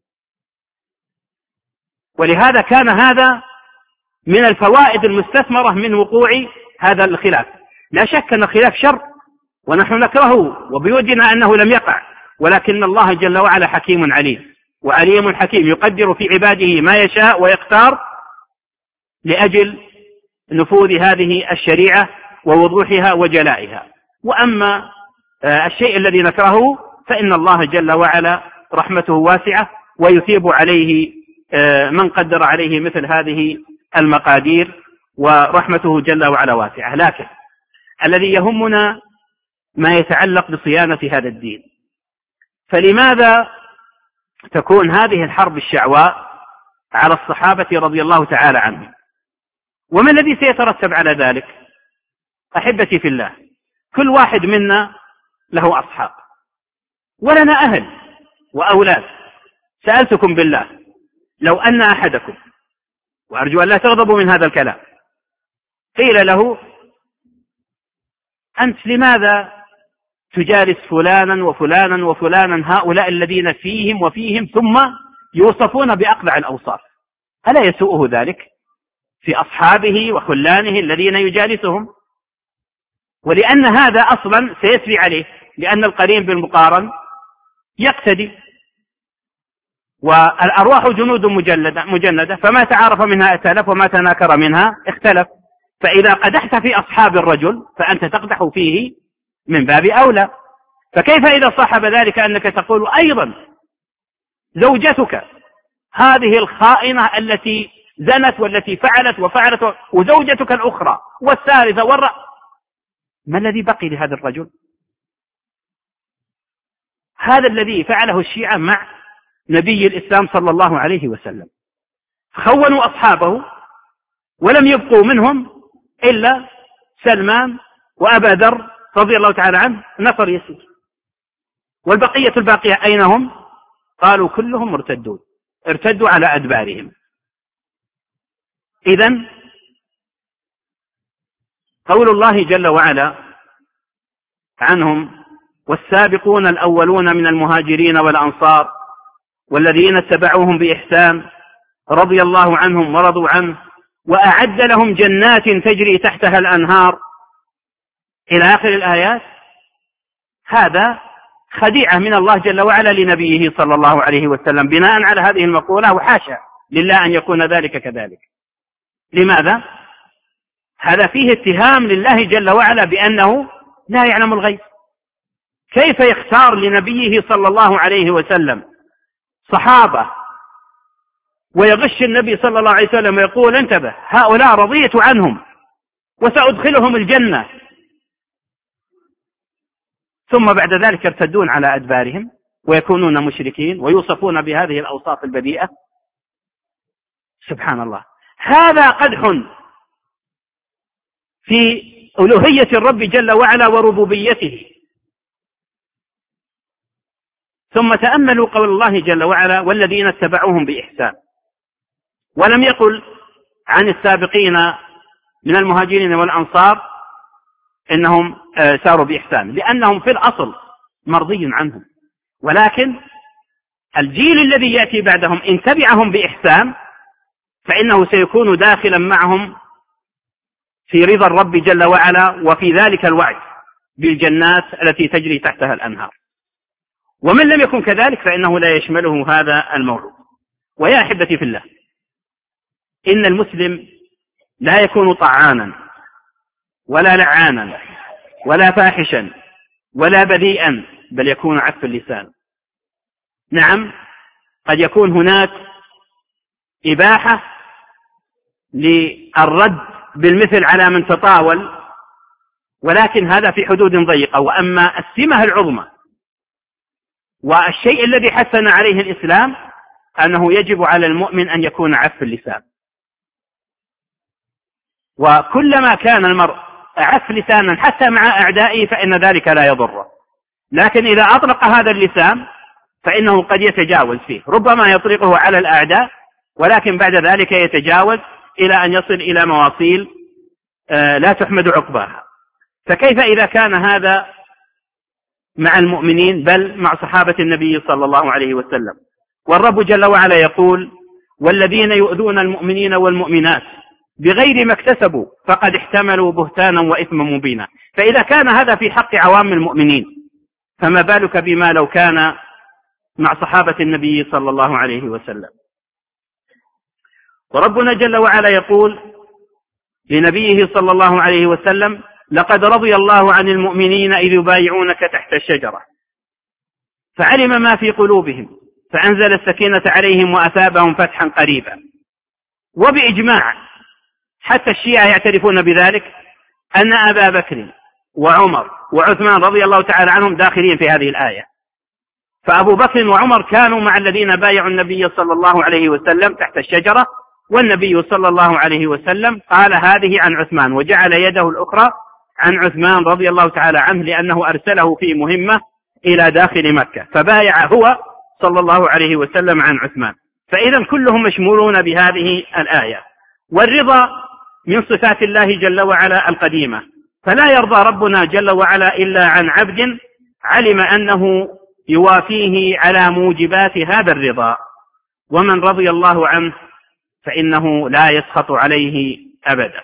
ولهذا كان هذا من الفوائد المستثمرة من وقوع هذا الخلاف. لا شك أن الخلاف شر ونحن نكرهه وبودنا أنه لم يقع، ولكن الله جل وعلا حكيم عليم، وعليم حكيم يقدر في عباده ما يشاء ويختار لأجل نفوذ هذه الشريعة ووضوحها وجلائها. وأما الشيء الذي نكرهه فإن الله جل وعلا رحمته واسعة ويثيب عليه من قدر عليه مثل هذه المقادير، ورحمته جل وعلا واسعة. لكن الذي يهمنا ما يتعلق بصيانة هذا الدين. فلماذا تكون هذه الحرب الشعواء على الصحابة رضي الله تعالى عنهم؟ وما الذي سيترتب على ذلك؟ أحبتي في الله، كل واحد منا له أصحاب ولنا أهل وأولاد. سألتكم بالله، لو أن أحدكم، وأرجو أن لا تغضبوا من هذا الكلام، قيل له أنت لماذا تجالس فلانا وفلانا وفلانا، هؤلاء الذين فيهم وفيهم، ثم يوصفون بأقبح الأوصاف، ألا يسوءه ذلك في أصحابه وخلانه الذين يجالسهم؟ ولأن هذا أصلا سيسري عليه، لأن القرين بالمقارن يقتدي، والأرواح جنود مجندة، فما تعارف منها ائتلف وما تناكر منها اختلف. فإذا قدحت في أصحاب الرجل فأنت تقدح فيه من باب أولى. فكيف إذا صاحب ذلك أنك تقول أيضا زوجتك هذه الخائنة التي زنت والتي فعلت وفعلت، وزوجتك الأخرى والثالثة ما الذي بقي لهذا الرجل؟ هذا الذي فعله الشيعة مع نبي الإسلام صلى الله عليه وسلم، خونوا أصحابه ولم يبقوا منهم إلا سلمان وأبا ذر رضي الله تعالى عنه، نفر يسير، والبقية الباقية أين هم؟ قالوا كلهم مرتدون، ارتدوا على أدبارهم. إذن قول الله جل وعلا عنهم: والسابقون الأولون من المهاجرين والأنصار والذين اتبعوهم بإحسان رضي الله عنهم ورضوا عنه وأعد لهم جنات تجري تحتها الأنهار إلى آخر الآيات. هذا خديعة من الله جل وعلا لنبيه صلى الله عليه وسلم بناء على هذه المقولة، وحاشا لله أن يكون ذلك كذلك. لماذا؟ هذا فيه اتهام لله جل وعلا بأنه لا يعلم الغيب. كيف يختار لنبيه صلى الله عليه وسلم صحابة ويغش النبي صلى الله عليه وسلم ويقول: انتبه، هؤلاء رضيت عنهم وسأدخلهم الجنة، ثم بعد ذلك يرتدون على أدبارهم ويكونون مشركين ويوصفون بهذه الأوصاف البذيئة؟ سبحان الله، هذا قدح في ألوهية الرب جل وعلا وربوبيته. ثم تأملوا قول الله جل وعلا: والذين اتبعوهم بإحسان، ولم يقل عن السابقين من المهاجرين والأنصار إنهم ساروا بإحسان، لأنهم في الأصل مرضي عنهم، ولكن الجيل الذي يأتي بعدهم إن تبعهم بإحسان فإنه سيكون داخلا معهم في رضا الرب جل وعلا وفي ذلك الوعد بالجنات التي تجري تحتها الأنهار. ومن لم يكن كذلك فإنه لا يشمله هذا الموعود. ويا أحبتي في الله، إن المسلم لا يكون طعانا ولا لعانا ولا فاحشا ولا بذيئا، بل يكون عف اللسان. نعم، قد يكون هناك إباحة للرد بالمثل على من تطاول، ولكن هذا في حدود ضيقة. وأما السمة العظمى والشيء الذي حثنا عليه الإسلام أنه يجب على المؤمن أن يكون عف اللسان. وكلما كان المرء أعف لسانا حتى مع أعدائه فإن ذلك لا يضره، لكن إذا أطلق هذا اللسان فإنه قد يتجاوز فيه، ربما يطلقه على الأعداء ولكن بعد ذلك يتجاوز إلى أن يصل إلى مواصيل لا تحمد عقباها. فكيف إذا كان هذا مع المؤمنين بل مع صحابة النبي صلى الله عليه وسلم؟ والرب جل وعلا يقول: والذين يؤذون المؤمنين والمؤمنات بغير ما اكتسبوا فقد احتملوا بهتانا وإثما مبينا. فإذا كان هذا في حق عوام المؤمنين فما بالك بما لو كان مع صحابة النبي صلى الله عليه وسلم. وربنا جل وعلا يقول لنبيه صلى الله عليه وسلم: لقد رضي الله عن المؤمنين إذ يبايعونك تحت الشجرة فعلم ما في قلوبهم فأنزل السكينة عليهم وأثابهم فتحا قريبا. وبإجماع حتى الشيعة يعترفون بذلك أن أبا بكر وعمر وعثمان رضي الله تعالى عنهم داخلين في هذه الآية. فأبو بكر وعمر كانوا مع الذين بايعوا النبي صلى الله عليه وسلم تحت الشجرة، والنبي صلى الله عليه وسلم قال هذه عن عثمان وجعل يده الأخرى عن عثمان رضي الله تعالى عنه لأنه أرسله في مهمة إلى داخل مكة، فبايع هو صلى الله عليه وسلم عن عثمان. فإذا كلهم مشمولون بهذه الآية. والرضا من صفات الله جل وعلا القديمة، فلا يرضى ربنا جل وعلا إلا عن عبد علم أنه يوافيه على موجبات هذا الرضا، ومن رضي الله عنه فإنه لا يسخط عليه أبدا.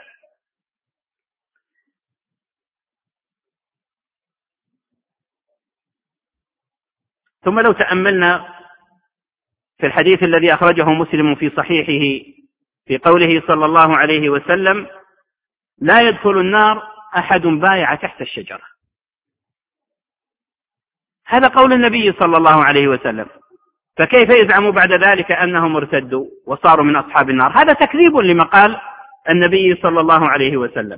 ثم لو تأملنا في الحديث الذي أخرجه مسلم في صحيحه في قوله صلى الله عليه وسلم: لا يدخل النار أحد بايع تحت الشجرة. هذا قول النبي صلى الله عليه وسلم، فكيف يزعم بعد ذلك أنهم ارتدوا وصاروا من أصحاب النار؟ هذا تكذيب لما قال النبي صلى الله عليه وسلم.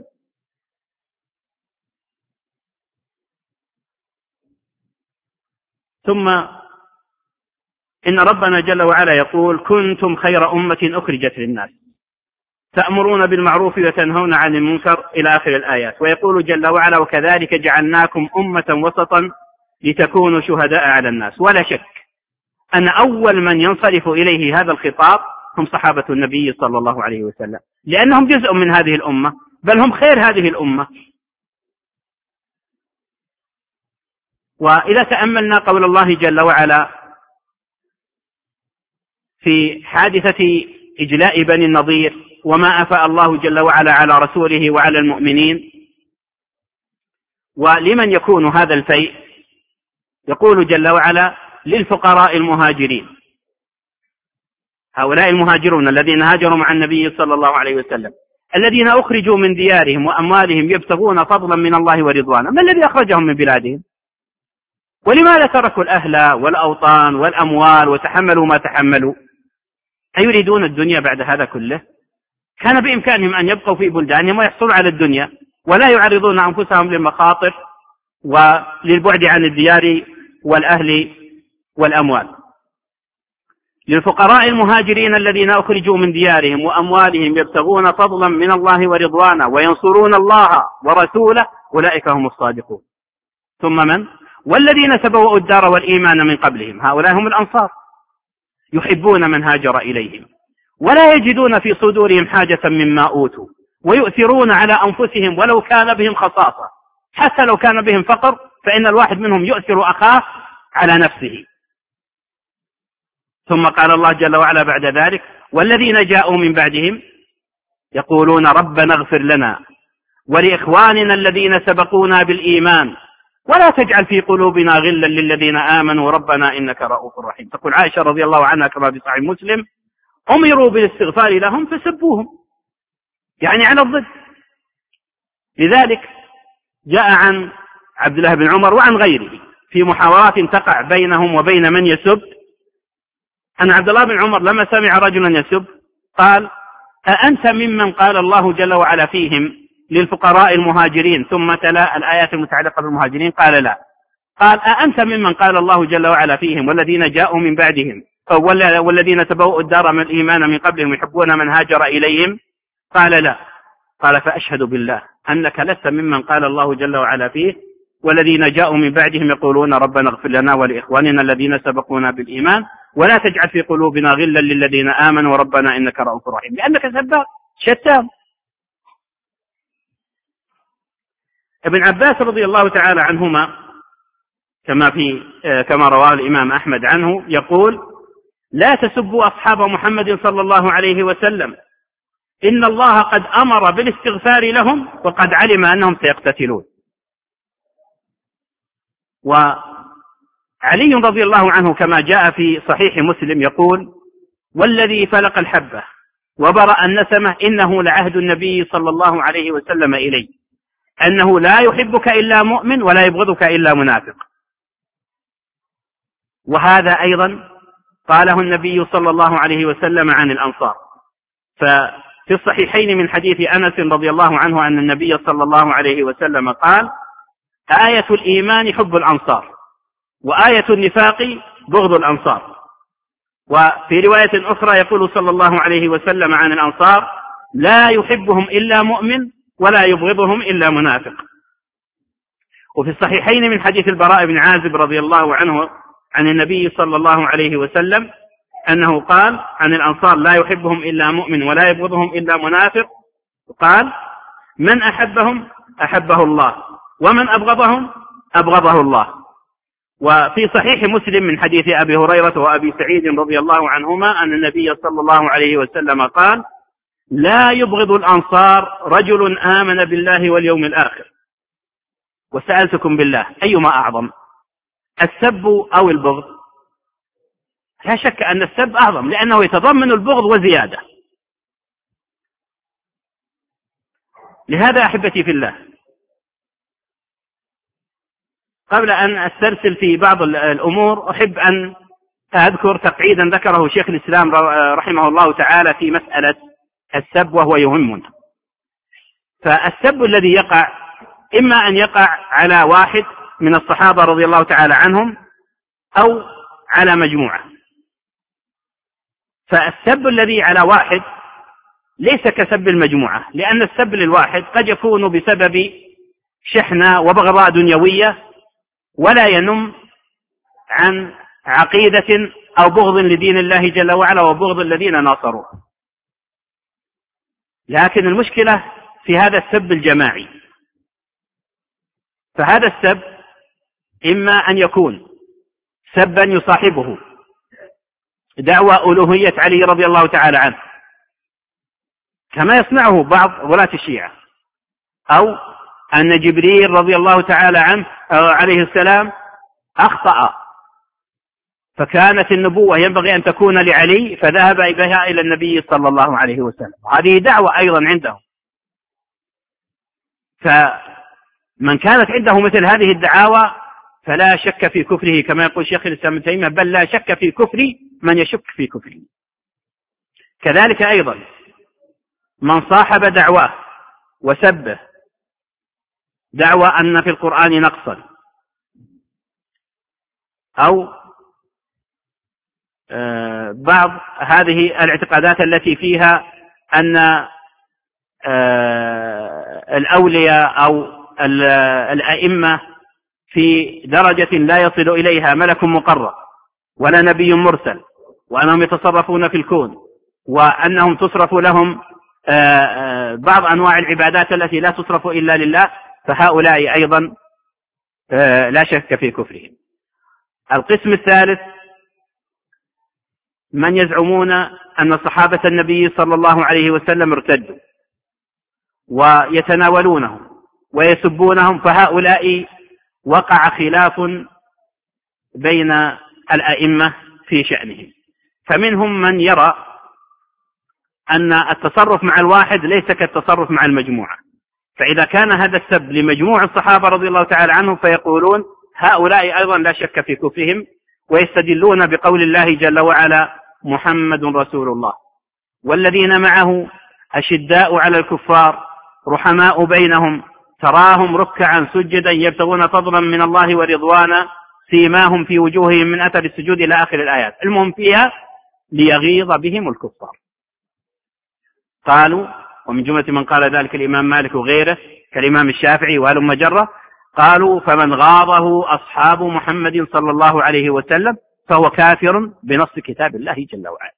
ثم إن ربنا جل وعلا يقول: كنتم خير أمة أخرجت للناس تأمرون بالمعروف وتنهون عن المنكر إلى آخر الآيات. ويقول جل وعلا: وكذلك جعلناكم أمة وسطا لتكونوا شهداء على الناس. ولا شك أن أول من ينصرف إليه هذا الخطاب هم صحابة النبي صلى الله عليه وسلم، لأنهم جزء من هذه الأمة، بل هم خير هذه الأمة. وإذا تأملنا قول الله جل وعلا في حادثة إجلاء بني النضير وما أفاء الله جل وعلا على رسوله وعلى المؤمنين، ولمن يكون هذا الفيء، يقول جل وعلا: للفقراء المهاجرين. هؤلاء المهاجرون الذين هاجروا مع النبي صلى الله عليه وسلم الذين أخرجوا من ديارهم وأموالهم يبتغون فضلا من الله ورضوانا. ما الذي أخرجهم من بلادهم؟ ولماذا تركوا الأهل والأوطان والأموال وتحملوا ما تحملوا؟ أيريدون الدنيا بعد هذا كله؟ كان بإمكانهم أن يبقوا في بلدانهم ويحصلوا على الدنيا ولا يعرضون أنفسهم للمخاطر وللبعد عن الديار والأهل والأموال. للفقراء المهاجرين الذين أخرجوا من ديارهم وأموالهم يبتغون فضلا من الله ورضوانا وينصرون الله ورسوله أولئك هم الصادقون. ثم من؟ والذين تبوأوا الدار والإيمان من قبلهم، هؤلاء هم الأنصار، يحبون من هاجر إليهم ولا يجدون في صدورهم حاجة مما أوتوا ويؤثرون على أنفسهم ولو كان بهم خصاصة، حتى لو كان بهم فقر فإن الواحد منهم يؤثر أخاه على نفسه. ثم قال الله جل وعلا بعد ذلك: والذين جاءوا من بعدهم يقولون ربنا اغفر لنا ولإخواننا الذين سبقونا بالإيمان ولا تجعل في قلوبنا غلا للذين آمنوا ربنا إنك رؤوف رحيم. تقول عائشة رضي الله عنها كما في صحيح مسلم: أمروا بالاستغفار لهم فسبوهم، يعني على الضد. لذلك جاء عن عبد الله بن عمر وعن غيره في محاورات تقع بينهم وبين من يسب أن عبد الله بن عمر لما سمع رجلا يسب قال: أأنت ممن قال الله جل وعلا فيهم للفقراء المهاجرين ثم تلا الآيات المتعلقة بالمهاجرين؟ قال: لا. قال: أأنت ممن قال الله جل وعلا فيهم والذين جاءوا من بعدهم والذين تبوأوا الدار من الإيمان من قبلهم يحبون من هاجر إليهم؟ قال: لا. قال فأشهد بالله أنك لست ممن قال الله جل وعلا فيه والذين جاءوا من بعدهم يقولون ربنا اغفر لنا ولإخواننا الذين سبقونا بالإيمان ولا تجعل في قلوبنا غلا للذين آمنوا ربنا إنك رؤوف رحيم، لأنك سباق شتام. ابن عباس رضي الله تعالى عنهما كما رواه الإمام أحمد عنه يقول لا تسبوا أصحاب محمد صلى الله عليه وسلم إن الله قد أمر بالاستغفار لهم وقد علم أنهم سيقتتلون. وعلي رضي الله عنه كما جاء في صحيح مسلم يقول والذي فلق الحبة وبرأ النسمة إنه لعهد النبي صلى الله عليه وسلم إلي أنه لا يحبك إلا مؤمن ولا يبغضك إلا منافق. وهذا أيضا قاله النبي صلى الله عليه وسلم عن الأنصار. ففي الصحيحين من حديث أنس رضي الله عنه أن النبي صلى الله عليه وسلم قال آية الإيمان حب الأنصار وآية النفاق بغض الأنصار. وفي رواية أخرى يقول صلى الله عليه وسلم عن الأنصار لا يحبهم إلا مؤمن ولا يبغضهم إلا منافق. وفي الصحيحين من حديث البراء بن عازب رضي الله عنه عن النبي صلى الله عليه وسلم أنه قال عن الأنصار لا يحبهم إلا مؤمن ولا يبغضهم إلا منافق، قال من أحبهم أحبه الله ومن أبغضهم أبغضه الله. وفي صحيح مسلم من حديث أبي هريرة وأبي سعيد رضي الله عنهما أن النبي صلى الله عليه وسلم قال لا يبغض الأنصار رجل آمن بالله واليوم الآخر. وسألتكم بالله أيما أعظم السب أو البغض؟ لا شك أن السب أعظم لأنه يتضمن البغض وزيادة. لهذا أحبتي في الله قبل أن أسترسل في بعض الأمور أحب أن أذكر تقعيدا ذكره شيخ الإسلام رحمه الله تعالى في مسألة السب وهو يهمنا. فالسب الذي يقع إما أن يقع على واحد من الصحابة رضي الله تعالى عنهم أو على مجموعة. فالسب الذي على واحد ليس كسب المجموعة، لأن السب للواحد قد يكون بسبب شحنة وبغضاء دنيوية ولا ينم عن عقيدة أو بغض لدين الله جل وعلا وبغض الذين ناصروه. لكن المشكلة في هذا السب الجماعي. فهذا السب إما أن يكون سبا يصاحبه دعوى ألوهية علي رضي الله تعالى عنه كما يصنعه بعض غلاة الشيعة، أو أن جبريل رضي الله تعالى عنه عليه السلام أخطأ فكانت النبوة ينبغي أن تكون لعلي فذهب بها إلى النبي صلى الله عليه وسلم. هذه دعوة أيضا عندهم. فمن كانت عنده مثل هذه الدعاوى فلا شك في كفره كما يقول شيخ الإسلام ابن تيمية، بل لا شك في كفر من يشك في كفره. كذلك أيضا من صاحب دعواه وسبه دعوى أن في القرآن نقصا أو بعض هذه الاعتقادات التي فيها أن الأولياء أو الأئمة في درجة لا يصل إليها ملك مقرب ولا نبي مرسل، وأنهم يتصرفون في الكون، وأنهم تصرف لهم بعض أنواع العبادات التي لا تصرف إلا لله، فهؤلاء أيضا لا شك في كفرهم. القسم الثالث من يزعمون أن صحابة النبي صلى الله عليه وسلم ارتدوا ويتناولونهم ويسبونهم، فهؤلاء وقع خلاف بين الأئمة في شأنهم. فمنهم من يرى أن التصرف مع الواحد ليس كالتصرف مع المجموعة، فإذا كان هذا السب لمجموع الصحابة رضي الله تعالى عنهم فيقولون هؤلاء أيضا لا شك في كفرهم، ويستدلون بقول الله جل وعلا محمد رسول الله والذين معه أشداء على الكفار رحماء بينهم تراهم ركعا سجدا يبتغون فضلا من الله ورضوانا سيماهم في وجوههم من أثر السجود إلى آخر الآيات. المهم فيها ليغيظ بهم الكفار. قالوا ومن جملة من قال ذلك الإمام مالك وغيره كالإمام الشافعي وهلم جرة، قالوا فمن غاضه أصحاب محمد صلى الله عليه وسلم فهو كافر بنص كتاب الله جل وعلا.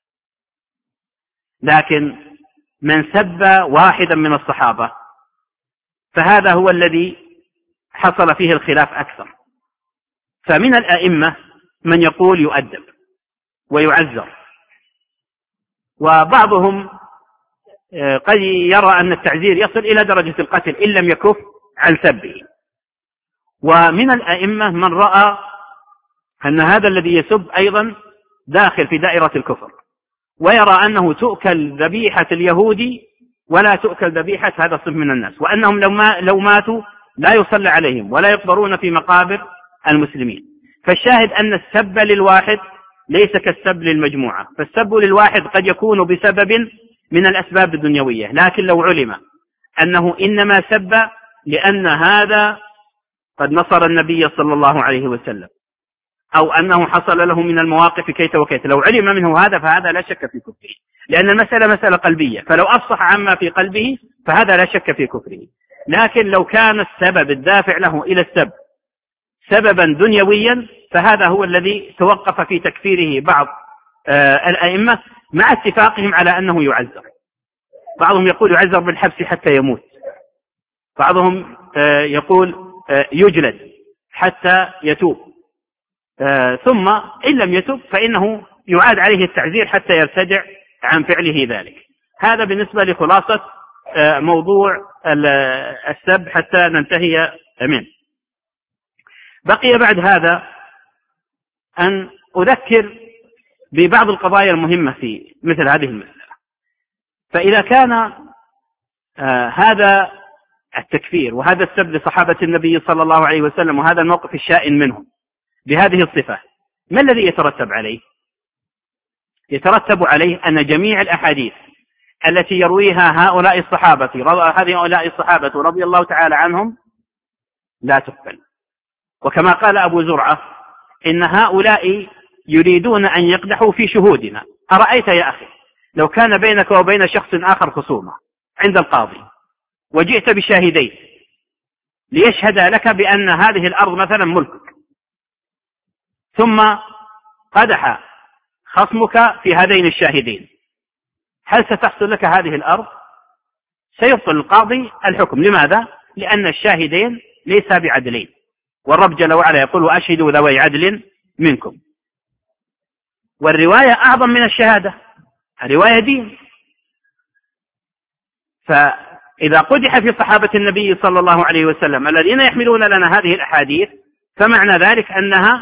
لكن من سب واحدا من الصحابة فهذا هو الذي حصل فيه الخلاف أكثر. فمن الأئمة من يقول يؤدب ويعزر، وبعضهم قد يرى أن التعزير يصل إلى درجة القتل إن لم يكف عن سبه. ومن الأئمة من رأى أن هذا الذي يسب أيضا داخل في دائرة الكفر، ويرى أنه تؤكل ذبيحة اليهودي ولا تؤكل ذبيحة هذا الصنف من الناس، وأنهم لو ماتوا لا يصلى عليهم ولا يقبرون في مقابر المسلمين. فالشاهد أن السب للواحد ليس كالسب للمجموعة، فالسب للواحد قد يكون بسبب من الأسباب الدنيوية، لكن لو علم أنه إنما سب لأن هذا قد نصر النبي صلى الله عليه وسلم، أو أنه حصل له من المواقف كيت وكيت، لو علم منه هذا فهذا لا شك في كفره، لأن المسألة مسألة قلبية، فلو أفصح عما في قلبه فهذا لا شك في كفره. لكن لو كان السبب الدافع له إلى السب سببا دنيويا فهذا هو الذي توقف في تكفيره بعض الأئمة، مع اتفاقهم على أنه يعذر. بعضهم يقول يعذر بالحبس حتى يموت، بعضهم يقول يجلد حتى يتوب، ثم إن لم يتب فإنه يعاد عليه التعزير حتى يرتدع عن فعله ذلك. هذا بالنسبة لخلاصة موضوع السب حتى ننتهي منه. بقي بعد هذا أن أذكر ببعض القضايا المهمة في مثل هذه المسألة. فإذا كان هذا التكفير وهذا السب لصحابة النبي صلى الله عليه وسلم وهذا الموقف الشائن منهم بهذه الصفة، ما الذي يترتب عليه؟ يترتب عليه أن جميع الأحاديث التي يرويها هؤلاء الصحابة رضي الله تعالى عنهم لا تقبل. وكما قال أبو زرعة إن هؤلاء يريدون أن يقدحوا في شهودنا. أرأيت يا أخي لو كان بينك وبين شخص آخر خصومة عند القاضي وجئت بشاهدين ليشهد لك بأن هذه الأرض مثلا ملكك، ثم قدح خصمك في هذين الشاهدين، هل ستحصل لك هذه الأرض؟ سيبطل القاضي الحكم. لماذا؟ لأن الشاهدين ليس بعدلين، والرب جل وعلا يقول وأشهدوا ذوي عدل منكم. والرواية أعظم من الشهادة، الرواية دين. فإذا قدح في صحابة النبي صلى الله عليه وسلم الذين يحملون لنا هذه الأحاديث فمعنى ذلك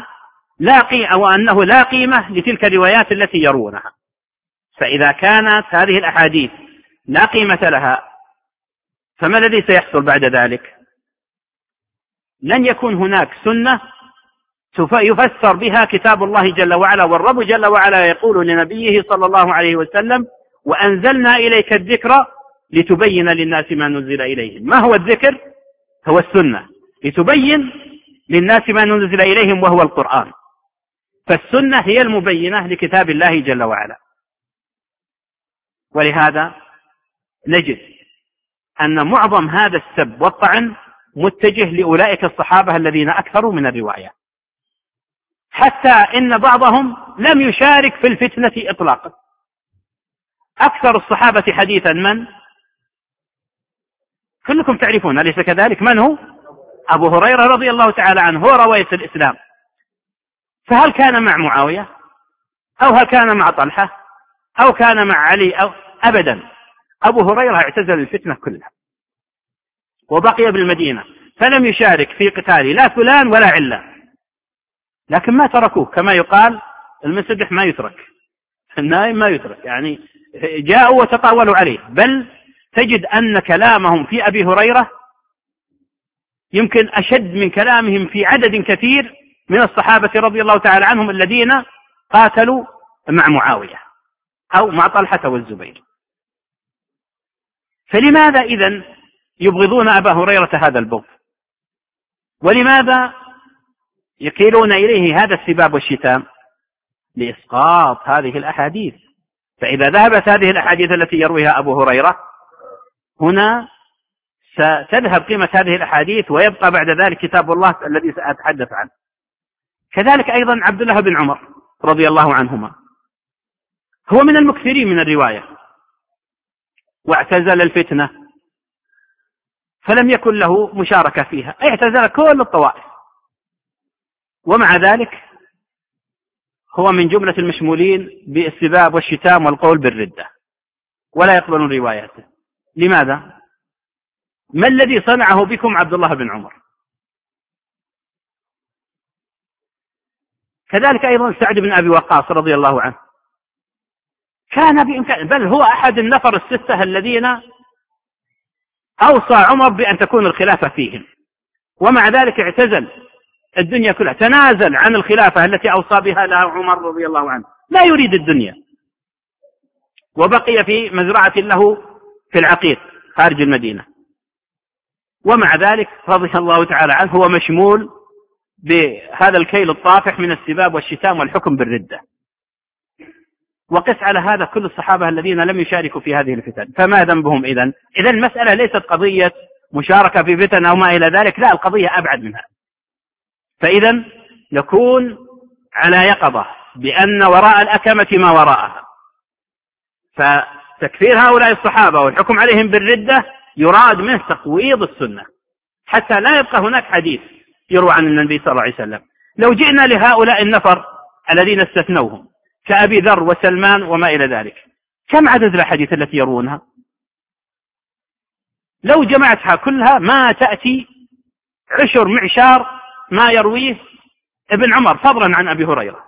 أنه لا قيمة لتلك الروايات التي يروونها. فإذا كانت هذه الأحاديث لا قيمة لها فما الذي سيحصل بعد ذلك؟ لن يكون هناك سنة يفسر بها كتاب الله جل وعلا، والرب جل وعلا يقول لنبيه صلى الله عليه وسلم وأنزلنا إليك الذكر لتبين للناس ما نزل إليهم. ما هو الذكر؟ هو السنة، لتبين للناس ما نزل إليهم وهو القرآن. فالسنة هي المبينة لكتاب الله جل وعلا. ولهذا نجد أن معظم هذا السب والطعن متجه لأولئك الصحابة الذين أكثروا من الرواية، حتى إن بعضهم لم يشارك في الفتنة إطلاقا. أكثر الصحابة حديثا من؟ كلكم تعرفون أليس كذلك؟ من هو؟ أبو هريرة رضي الله تعالى عنه، هو رواية الإسلام. فهل كان مع معاوية أو هل كان مع طلحة أو كان مع علي أو أبدا؟ أبو هريرة اعتزل الفتنة كلها وبقي بالمدينة، فلم يشارك في قتال لا فلان ولا علة. لكن ما تركوه، كما يقال المسدح ما يترك، النائم ما يترك، يعني جاءوا وتطاولوا عليه. بل تجد أن كلامهم في أبي هريرة يمكن أشد من كلامهم في عدد كثير من الصحابة رضي الله تعالى عنهم الذين قاتلوا مع معاوية أو مع طلحة والزبير. فلماذا إذن يبغضون أبا هريرة هذا البغض؟ ولماذا يكيلون إليه هذا السباب والشتام؟ لإسقاط هذه الأحاديث. فإذا ذهبت هذه الأحاديث التي يرويها أبو هريرة هنا ستذهب قيمة هذه الأحاديث ويبقى بعد ذلك كتاب الله الذي سأتحدث عنه. كذلك أيضا عبد الله بن عمر رضي الله عنهما هو من المكثرين من الرواية، واعتزل الفتنة فلم يكن له مشاركة فيها، أي اعتزل كل الطوائف، ومع ذلك هو من جملة المشمولين بالسباب والشتام والقول بالردة ولا يقبلون رواياته. لماذا؟ ما الذي صنعه بكم عبد الله بن عمر؟ كذلك أيضا سعد بن أبي وقاص رضي الله عنه كان بإمكان، بل هو أحد النفر الستة الذين أوصى عمر بأن تكون الخلافة فيهم، ومع ذلك اعتزل الدنيا كلها، تنازل عن الخلافة التي أوصى بها لها عمر رضي الله عنه، لا يريد الدنيا، وبقي في مزرعة له في العقيق خارج المدينة، ومع ذلك رضي الله تعالى عنه هو مشمول بهذا الكيل الطافح من السباب والشتام والحكم بالردة. وقس على هذا كل الصحابة الذين لم يشاركوا في هذه الفتن، فما ذنبهم إذن؟ إذن المسألة ليست قضية مشاركة في فتن أو ما إلى ذلك، لا، القضية أبعد منها. فإذن نكون على يقظة بأن وراء الأكمة ما وراءها، فتكفير هؤلاء الصحابة والحكم عليهم بالردة يراد منه تقويض السنة حتى لا يبقى هناك حديث يروى عن النبي صلى الله عليه وسلم. لو جئنا لهؤلاء النفر الذين استثنوهم كأبي ذر وسلمان وما إلى ذلك، كم عدد الأحاديث التي يروونها؟ لو جمعتها كلها ما تأتي 10 معشار ما يرويه ابن عمر فضلا عن أبي هريرة.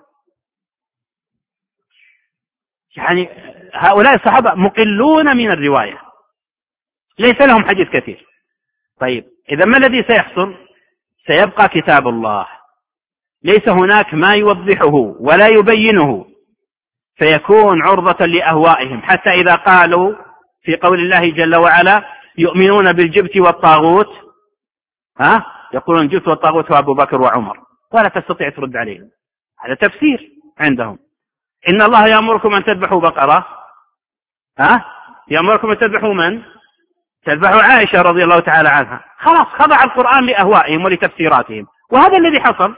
يعني هؤلاء الصحابة مقلون من الرواية، ليس لهم حديث كثير. طيب إذا ما الذي سيحصل؟ سيبقى كتاب الله، ليس هناك ما يوضحه ولا يبينه، فيكون عرضة لأهوائهم، حتى إذا قالوا في قول الله جل وعلا يؤمنون بالجبت والطاغوت، يقولون الجبت والطاغوت هو أبو بكر وعمر، ولا تستطيع ترد عليهم. هذا تفسير عندهم. إن الله يأمركم أن تذبحوا بقرة، يأمركم أن تذبحوا من؟ تذبحوا عائشة رضي الله تعالى عنها. خلاص خضع القرآن لأهوائهم ولتفسيراتهم، وهذا الذي حصل.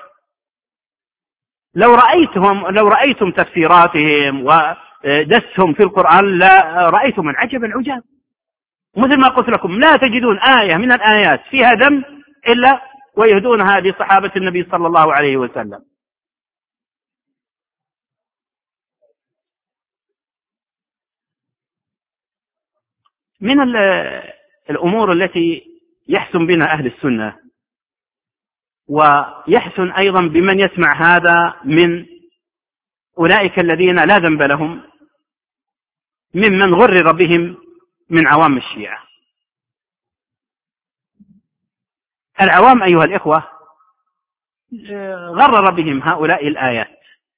لو رأيتم تفسيراتهم ودسهم في القرآن لا رأيتم من عجب العجاب. مثل ما قلت لكم لا تجدون آية من الآيات فيها ذم إلا ويهدونها لصحابة النبي صلى الله عليه وسلم. من الأمور التي يحسن بنا أهل السنة ويحسن أيضا بمن يسمع هذا من أولئك الذين لا ذنب لهم ممن غرر بهم من عوام الشيعة. العوام أيها الإخوة غرر بهم هؤلاء الآيات،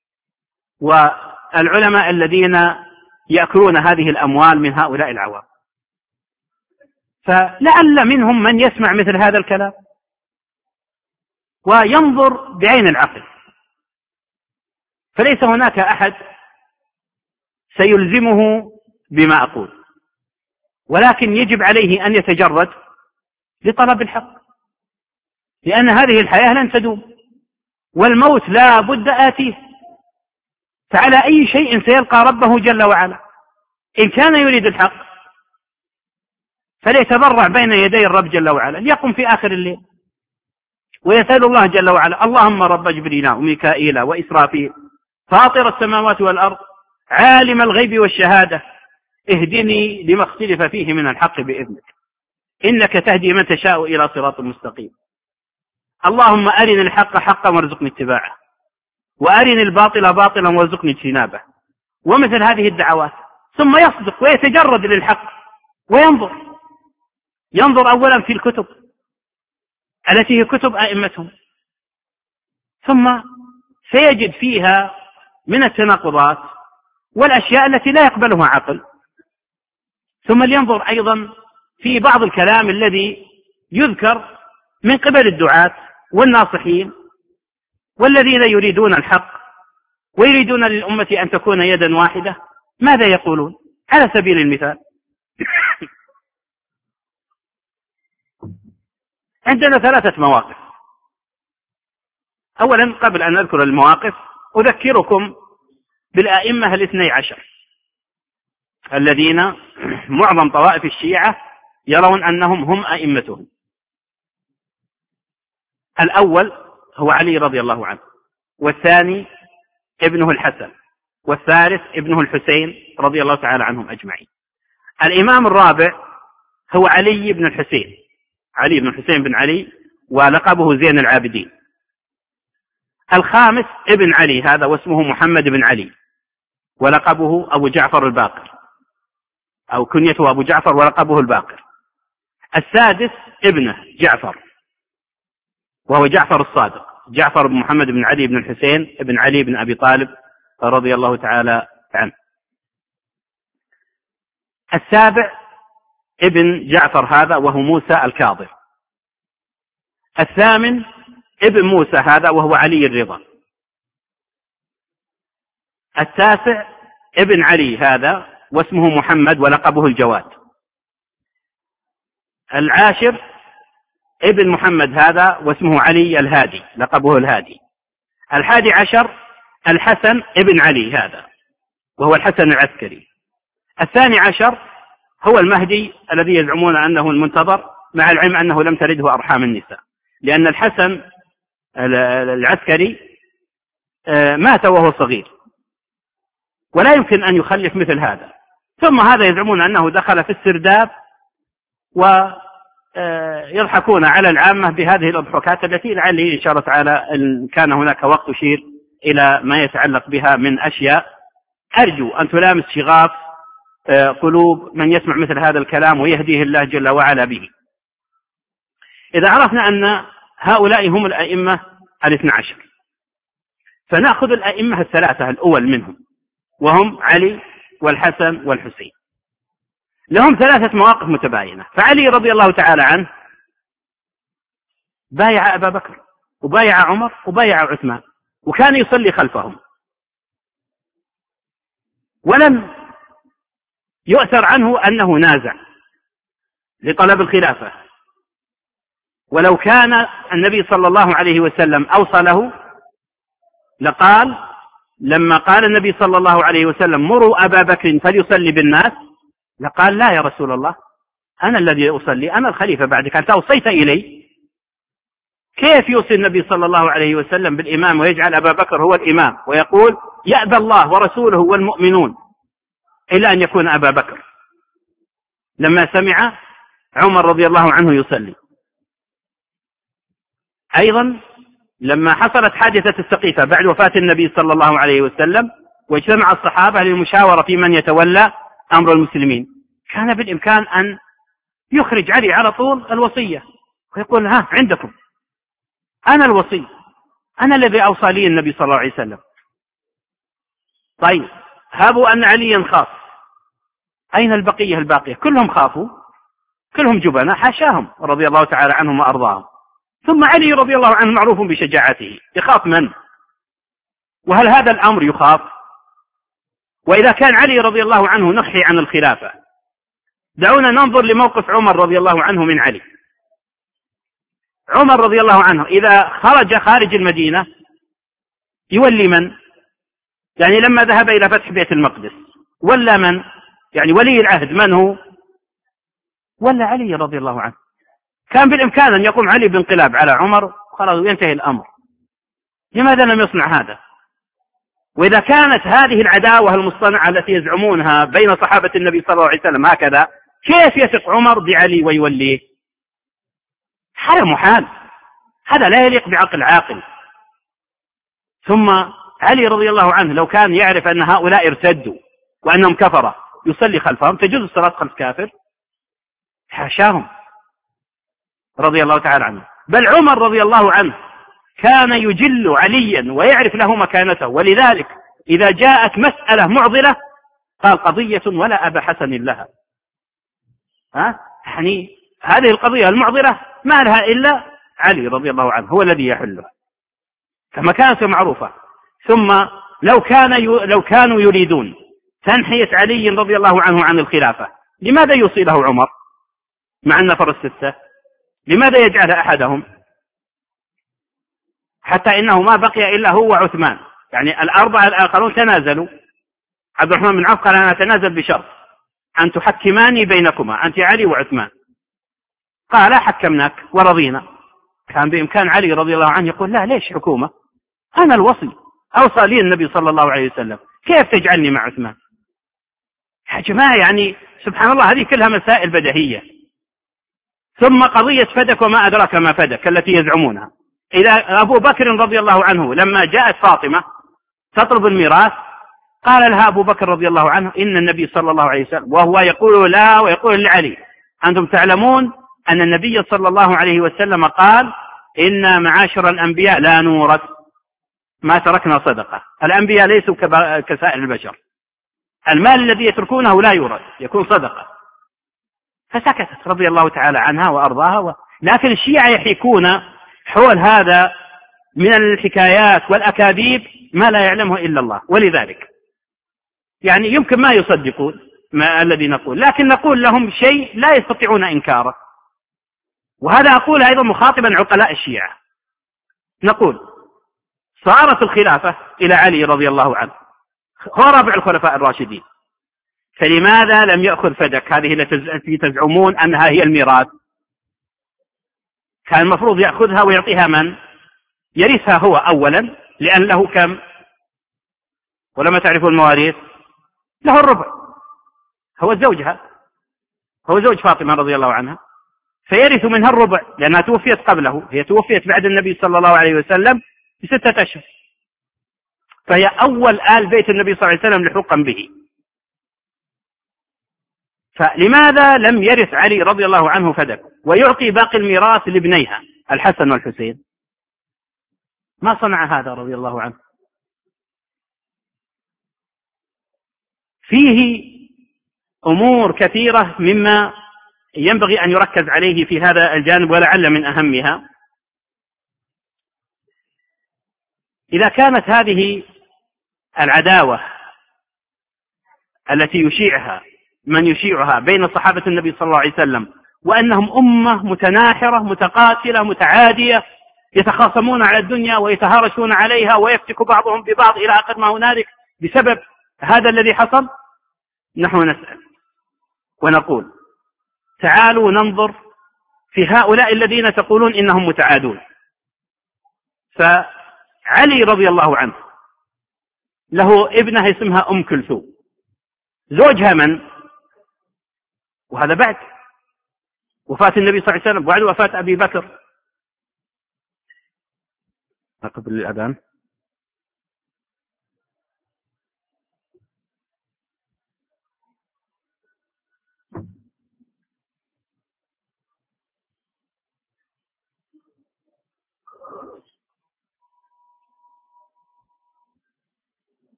والعلماء الذين يأكلون هذه الأموال من هؤلاء العوام، فلعل منهم من يسمع مثل هذا الكلام وينظر بعين العقل، فليس هناك أحد سيلزمه بما أقول، ولكن يجب عليه أن يتجرد لطلب الحق، لأن هذه الحياة لن تدوم والموت لا بد آتيه، فعلى أي شيء سيلقى ربه جل وعلا. إن كان يريد الحق فليتبرع بين يدي الرب جل وعلا، ليقم في آخر الليل ويسأل الله جل وعلا اللهم رب جبريل وميكائيل وإسرافيل فاطر السماوات والأرض عالم الغيب والشهادة اهدني لما اختلف فيه من الحق بإذنك إنك تهدي من تشاء إلى صراط مستقيم. اللهم أرني الحق حقا وارزقني اتباعه وأرني الباطل باطلا وارزقني اجتنابه، ومثل هذه الدعوات. ثم يصدق ويتجرد للحق ينظر أولا في الكتب التي هي كتب أئمتهم، ثم سيجد فيها من التناقضات والأشياء التي لا يقبلها عقل، ثم لينظر أيضا في بعض الكلام الذي يذكر من قبل الدعاة والناصحين والذين يريدون الحق ويريدون للأمة أن تكون يدا واحدة. ماذا يقولون؟ على سبيل المثال عندنا 3 مواقف. أولا قبل أن أذكر المواقف أذكركم بالأئمة 12 الذين معظم طوائف الشيعة يرون أنهم هم أئمتهم. الأول هو علي رضي الله عنه، والثاني ابنه الحسن، والثالث ابنه الحسين رضي الله تعالى عنهم أجمعين. الإمام الرابع هو علي بن الحسين، علي بن الحسين بن علي، ولقبه زين العابدين. الخامس ابن علي، هذا واسمه محمد بن علي، ولقبه أبو جعفر الباقر، أو كنيته أبو جعفر ولقبه الباقر. السادس ابنه جعفر، وهو جعفر الصادق، جعفر بن محمد بن علي بن الحسين بن علي بن أبي طالب رضي الله تعالى عنه. السابع ابن جعفر هذا، وهو موسى الكاظم. الثامن ابن موسى هذا، وهو علي الرضا. التاسع ابن علي هذا، واسمه محمد ولقبه الجواد. العاشر ابن محمد هذا، واسمه علي الهادي، لقبه الهادي. 11 الحسن ابن علي هذا، وهو الحسن العسكري. 12 هو المهدي الذي يزعمون أنه المنتظر، مع العلم أنه لم ترده أرحام النساء، لأن الحسن العسكري مات وهو صغير، ولا يمكن أن يخلف مثل هذا. ثم هذا يزعمون أنه دخل في السرداب، ويضحكون على العامة بهذه الأضحكات التي لعلي إن شاء الله تعالى إن كان هناك وقت أشير إلى ما يتعلق بها من أشياء أرجو أن تلامس شغاف قلوب من يسمع مثل هذا الكلام ويهديه الله جل وعلا به. إذا عرفنا أن هؤلاء هم الأئمة 12، فنأخذ الأئمة 3 الأول منهم، وهم علي والحسن والحسين. لهم 3 مواقف متباينة. فعلي رضي الله تعالى عنه بايع أبا بكر، وبايع عمر، وبايع عثمان، وكان يصلي خلفهم، ولم يؤثر عنه أنه نازع لطلب الخلافة. ولو كان النبي صلى الله عليه وسلم أوصله لقال، لما قال النبي صلى الله عليه وسلم مروا أبا بكر فليصلي بالناس، لقال لا يا رسول الله، أنا الذي أصلي، أنا الخليفة بعدك، أنت أوصيت إلي. كيف يوصي النبي صلى الله عليه وسلم بالإمام ويجعل أبا بكر هو الإمام، ويقول يأبى الله ورسوله والمؤمنون إلا أن يكون أبا بكر؟ لما سمع عمر رضي الله عنه يصلي. أيضا لما حصلت حادثة السقيفة بعد وفاة النبي صلى الله عليه وسلم، واجتمع الصحابة للمشاورة في من يتولى أمر المسلمين، كان بالإمكان أن يخرج علي على طول الوصية ويقول ها عندكم، أنا الوصي، أنا الذي أوصى لي النبي صلى الله عليه وسلم. طيب هابوا أن عليا خاف، أين البقية الباقية؟ كلهم خافوا، كلهم جبناء، حاشاهم رضي الله تعالى عنهم وأرضاهم. ثم علي رضي الله عنه معروف بشجاعته، يخاف من؟ وهل هذا الأمر يخاف؟ وإذا كان علي رضي الله عنه نحي عن الخلافة، دعونا ننظر لموقف عمر رضي الله عنه من علي. عمر رضي الله عنه إذا خارج المدينة يولي من؟ يعني لما ذهب إلى فتح بيت المقدس ولا من؟ يعني ولي العهد من هو؟ ولا علي رضي الله عنه. كان بالإمكان أن يقوم علي بانقلاب على عمر خلاص وينتهي الأمر. لماذا لم يصنع هذا؟ وإذا كانت هذه العداوة المصطنعة التي يزعمونها بين صحابة النبي صلى الله عليه وسلم هكذا، كيف يثق عمر بعلي ويوليه؟ هذا محال، هذا لا يليق بعقل عاقل. ثم علي رضي الله عنه لو كان يعرف أن هؤلاء ارتدوا وأنهم كفرة يصلي خلفهم، تجوز الصلاة خلف كافر؟ حاشاهم رضي الله تعالى عنه. بل عمر رضي الله عنه كان يجل عليا ويعرف له مكانته، ولذلك إذا جاءت مسألة معضلة قال قضية ولا أبا حسن لها. يعني هذه القضية المعضلة ما لها إلا علي رضي الله عنه، هو الذي يحلها، فمكانته معروفة. ثم لو كانوا يريدون تنحية علي رضي الله عنه عن الخلافة، لماذا يوصي له عمر مع النفر الستة؟ لماذا يجعل أحدهم؟ حتى إنه ما بقي إلا هو وعثمان، يعني الأربعة الآخرون تنازلوا. عبد الرحمن بن عوف قال أنا أتنازل بشرط أن تحكماني بينكما أنت علي وعثمان. قال حكمناك ورضينا. كان بإمكان علي رضي الله عنه يقول لا، ليش حكومة؟ أنا الوصي، أوصى لي النبي صلى الله عليه وسلم، كيف تجعلني مع عثمان؟ يا جماعة يعني سبحان الله، هذه كلها مسائل بديهية. ثم قضية فدك وما أدراك ما فدك التي يزعمونها. إذا أبو بكر رضي الله عنه لما جاءت فاطمة تطلب الميراث قال لها أبو بكر رضي الله عنه إن النبي صلى الله عليه وسلم، وهو يقول لا ويقول لعلي أنتم تعلمون أن النبي صلى الله عليه وسلم قال إن معاشر الأنبياء لا نورث ما تركنا صدقة. الأنبياء ليسوا كسائر البشر، المال الذي يتركونه لا يورث، يكون صدقة. فسكتت رضي الله تعالى عنها وأرضاها. لكن الشيعة يحيكون حول هذا من الحكايات والأكاذيب ما لا يعلمه إلا الله، ولذلك يعني يمكن ما يصدقون ما الذي نقول، لكن نقول لهم شيء لا يستطيعون إنكاره. وهذا أقول أيضا مخاطبا عقلاء الشيعة، نقول صارت الخلافة إلى علي رضي الله عنه، هو رابع الخلفاء الراشدين، فلماذا لم يأخذ فدك هذه التي تزعمون أنها هي الميراث؟ كان المفروض يأخذها ويعطيها من يرثها هو أولا، لأن له كم؟ ولما تعرفوا المواريث له الربع، هو زوجها، هو زوج فاطمة رضي الله عنها، فيرث منها الربع لأنها توفيت قبله، هي توفيت بعد النبي صلى الله عليه وسلم ب6 أشهر، فهي أول آل بيت النبي صلى الله عليه وسلم لحقا به. فلماذا لم يرث علي رضي الله عنه فدك ويعطي باقي الميراث لابنيها الحسن والحسين؟ ما صنع هذا رضي الله عنه. فيه أمور كثيرة مما ينبغي أن يركز عليه في هذا الجانب، ولعل من أهمها إذا كانت هذه العداوة التي يشيعها من يشيعها بين صحابة النبي صلى الله عليه وسلم، وأنهم أمة متناحرة متقاتلة متعادية يتخاصمون على الدنيا ويتهارشون عليها ويفتك بعضهم ببعض إلى آخر ما هنالك بسبب هذا الذي حصل، نحن نسأل ونقول تعالوا ننظر في هؤلاء الذين تقولون إنهم متعادون. فعلي رضي الله عنه له ابنة اسمها أم كلثوم، زوجها من؟ وهذا بعد وفاة النبي صلى الله عليه وسلم، بعد وفاة أبي بكر قبل الأذان.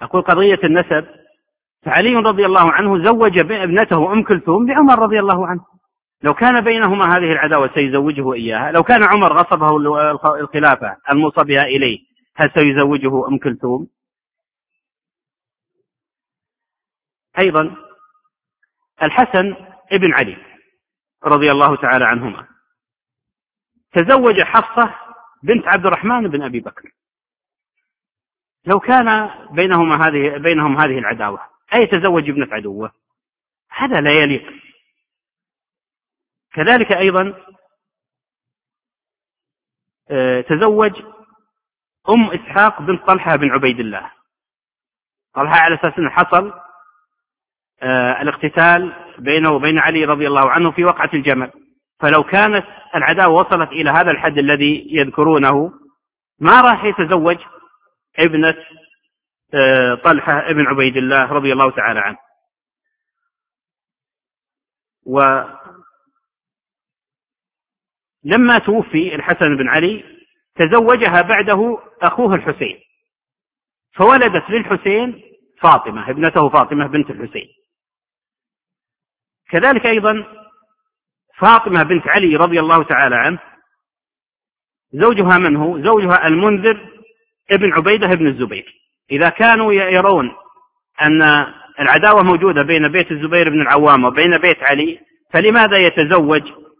أقول قضية النسب، فعلي رضي الله عنه زوج ابنته أم كلثوم لعمر رضي الله عنه، لو كان بينهما هذه العداوة سيزوجه إياها. لو كان عمر غصبه الخلافة الموصى بها إليه، هل سيزوجه أم كلثوم؟ أيضا الحسن ابن علي رضي الله تعالى عنهما تزوج حفصة بنت عبد الرحمن بن أبي بكر. لو كان بينهم هذه العداوة، أي تزوج ابنة عدوه؟ هذا لا يليق. كذلك أيضا تزوج أم إسحاق بنت طلحة بن عبيد الله. طلحة على أساس أنه حصل الاقتتال بينه وبين علي رضي الله عنه في وقعة الجمل، فلو كانت العداوة وصلت إلى هذا الحد الذي يذكرونه ما راح يتزوج ابنة طلحة بن عبيد الله رضي الله تعالى عنه. ولما توفي الحسن بن علي تزوجها بعده أخوه الحسين، فولدت للحسين فاطمة ابنته فاطمة بنت الحسين. كذلك أيضا فاطمة بنت علي رضي الله تعالى عنه زوجها من هو؟ زوجها المنذر ابن عبيدة بن الزبير. إذا كانوا يرون أن العداوة موجودة بين بيت الزبير بن العوام وبين بيت علي، فلماذا يتزوج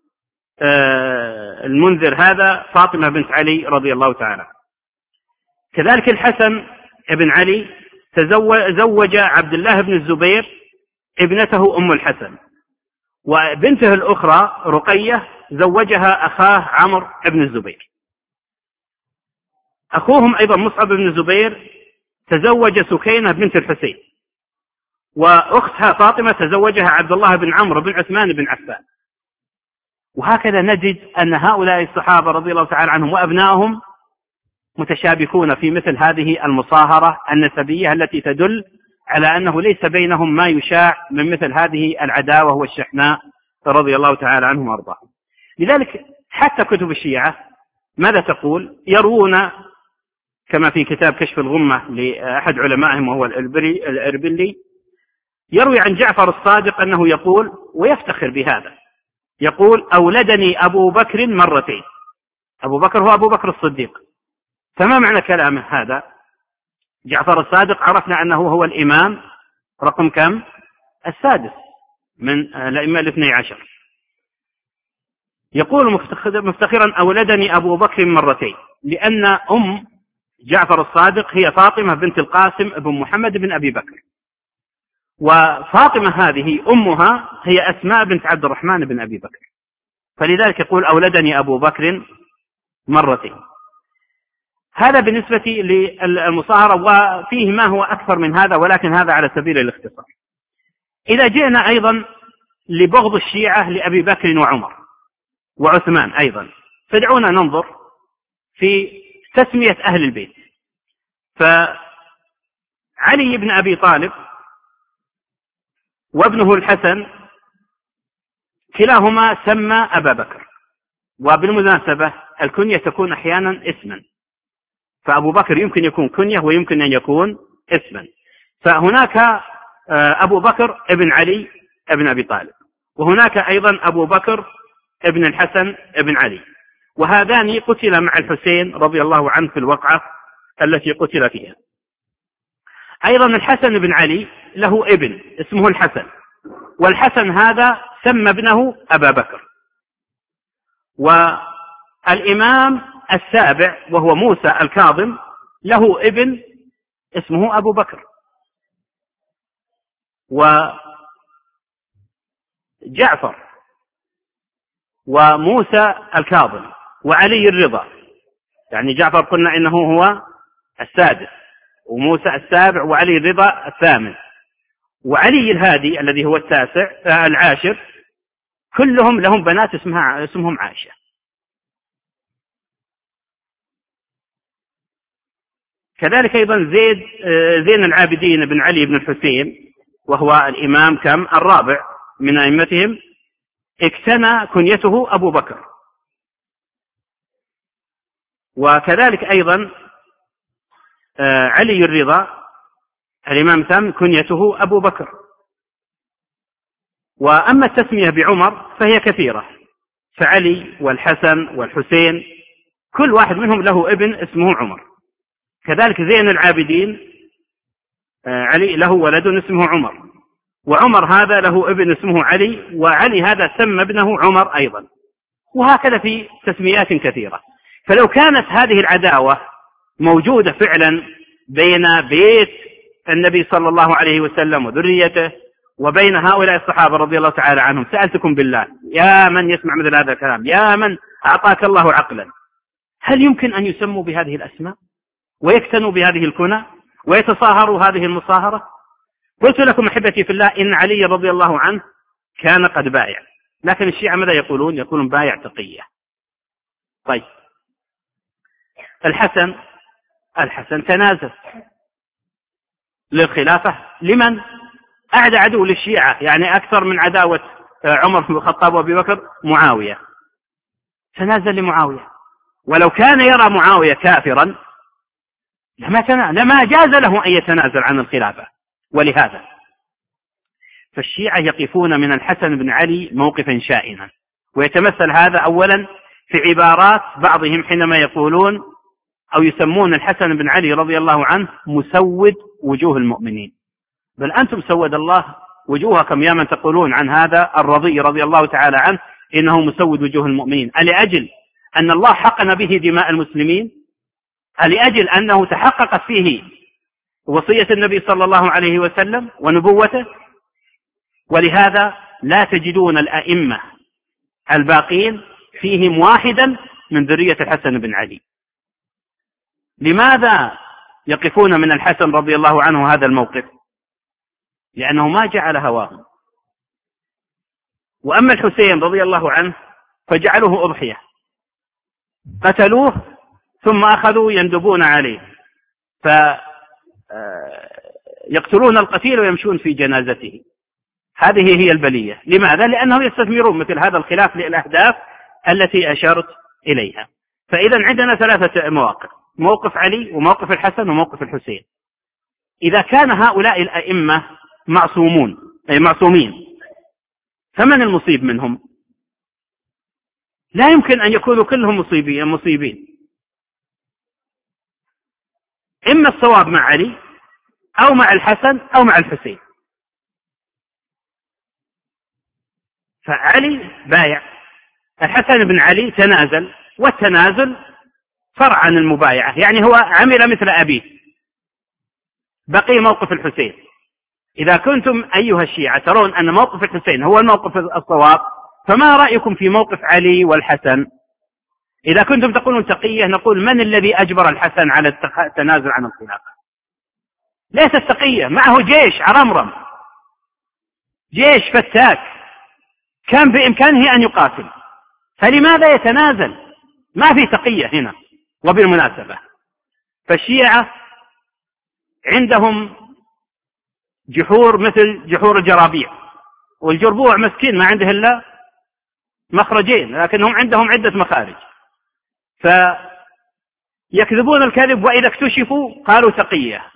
المنذر هذا فاطمة بنت علي رضي الله تعالى؟ كذلك الحسن بن علي زوج عبد الله بن الزبير ابنته أم الحسن، وبنته الأخرى رقية زوجها أخاه عمرو بن الزبير. أخوهم أيضا مصعب بن الزبير تزوج سكينة بنت الحسين، وأختها فاطمة تزوجها عبد الله بن عمرو بن عثمان بن عفان. وهكذا نجد أن هؤلاء الصحابة رضي الله تعالى عنهم وأبنائهم متشابكون في مثل هذه المصاهرة النسبية التي تدل على أنه ليس بينهم ما يشاع من مثل هذه العداوة والشحناء رضي الله تعالى عنهم وأرضاهم. لذلك حتى كتب الشيعة ماذا تقول؟ يروون كما في كتاب كشف الغمة لأحد علمائهم وهو الإربلي، يروي عن جعفر الصادق أنه يقول ويفتخر بهذا، يقول: أولدني أبو بكر مرتين. أبو بكر هو أبو بكر الصديق. فما معنى كلامه هذا؟ جعفر الصادق عرفنا أنه هو الإمام رقم كم؟ السادس من الأئمة الاثني عشر. يقول مفتخرا: أولدني أبو بكر مرتين، لأن أم جعفر الصادق هي فاطمة بنت القاسم بن محمد بن أبي بكر، وفاطمة هذه أمها هي أسماء بنت عبد الرحمن بن أبي بكر، فلذلك يقول: أولدني أبو بكر مرتين. هذا بالنسبة للمصاهرة، وفيه ما هو أكثر من هذا، ولكن هذا على سبيل الاختصار. إذا جئنا أيضا لبغض الشيعة لأبي بكر وعمر وعثمان أيضا، فدعونا ننظر في تسمية أهل البيت. فعلي بن أبي طالب وابنه الحسن كلاهما سمى أبا بكر، وبالمناسبة الكنية تكون أحيانا اسما، فأبو بكر يمكن يكون كنية ويمكن أن يكون اسما. فهناك أبو بكر ابن علي ابن أبي طالب، وهناك أيضا أبو بكر ابن الحسن ابن علي، وهذان قتل مع الحسين رضي الله عنه في الوقعة التي قتل فيها. أيضا الحسن بن علي له ابن اسمه الحسن، والحسن هذا سمى ابنه أبا بكر. والإمام السابع وهو موسى الكاظم له ابن اسمه أبو بكر. وجعفر وموسى الكاظم وعلي الرضا، يعني جعفر قلنا إنه هو السادس، وموسى السابع، وعلي الرضا الثامن، وعلي الهادي الذي هو العاشر، كلهم لهم بنات اسمهم عائشة. كذلك أيضا زين العابدين بن علي بن الحسين، وهو الإمام الرابع من أئمتهم، اكتنى كنيته أبو بكر. وكذلك أيضا علي الرضا الإمام الثامن كنيته أبو بكر. وأما التسمية بعمر فهي كثيرة، فعلي والحسن والحسين كل واحد منهم له ابن اسمه عمر. كذلك زين العابدين علي له ولد اسمه عمر، وعمر هذا له ابن اسمه علي، وعلي هذا سمى ابنه عمر أيضا، وهكذا في تسميات كثيرة. فلو كانت هذه العداوة موجودة فعلا بين بيت النبي صلى الله عليه وسلم وذريته وبين هؤلاء الصحابة رضي الله تعالى عنهم، سألتكم بالله يا من يسمع مثل هذا الكلام، يا من أعطاك الله عقلا، هل يمكن أن يسموا بهذه الأسماء ويكتنوا بهذه الكنى ويتصاهروا هذه المصاهرة؟ قلت لكم أحبتي في الله إن علي رضي الله عنه كان قد بايع، لكن الشيعة ماذا يقولون؟ يقولون بايع تقية. طيب الحسن تنازل للخلافة لمن؟ أعدى عدو للشيعة، يعني أكثر من عداوة عمر بن الخطاب وأبي بكر، معاوية. تنازل لمعاوية، ولو كان يرى معاوية كافرا لما جاز له أن يتنازل عن الخلافة. ولهذا فالشيعة يقفون من الحسن بن علي موقفا شائنا، ويتمثل هذا أولا في عبارات بعضهم حينما يقولون أو يسمون الحسن بن علي رضي الله عنه مسود وجوه المؤمنين. بل أنتم سود الله وجوهكم يا من تقولون عن هذا الرضي رضي الله تعالى عنه إنه مسود وجوه المؤمنين، ألأجل أن الله حقن به دماء المسلمين؟ ألأجل أنه تحققت فيه وصية النبي صلى الله عليه وسلم ونبوته؟ ولهذا لا تجدون الأئمة الباقين فيهم واحدا من ذرية الحسن بن علي. لماذا يقفون من الحسن رضي الله عنه هذا الموقف؟ لأنه ما جعل هواه. وأما الحسين رضي الله عنه فجعلوه أضحية، قتلوه ثم أخذوا يندبون عليه، فيقتلون القتيل ويمشون في جنازته. هذه هي البلية. لماذا؟ لأنهم يستثمرون مثل هذا الخلاف للأهداف التي أشرت إليها. فإذا عندنا ثلاثة مواقف: موقف علي وموقف الحسن وموقف الحسين. إذا كان هؤلاء الأئمة معصومين فمن المصيب منهم؟ لا يمكن أن يكونوا كلهم مصيبين. إما الصواب مع علي أو مع الحسن أو مع الحسين. فعلي بايع، الحسن بن علي تنازل، والتنازل فرع عن المبايعة، يعني هو عمل مثل أبيه. بقي موقف الحسين. إذا كنتم أيها الشيعة ترون أن موقف الحسين هو الموقف الصواب، فما رأيكم في موقف علي والحسن؟ إذا كنتم تقولون تقية، نقول من الذي أجبر الحسن على التنازل عن الخلافة؟ ليس التقية، معه جيش عرمرم، جيش فتاك كان بإمكانه أن يقاتل، فلماذا يتنازل؟ ما في تقية هنا. وبالمناسبة فالشيعة عندهم جحور مثل جحور الجرابيع، والجربوع مسكين ما عنده إلا مخرجين، لكنهم عندهم عدة مخارج، فيكذبون الكذب، وإذا اكتشفوا قالوا تقية،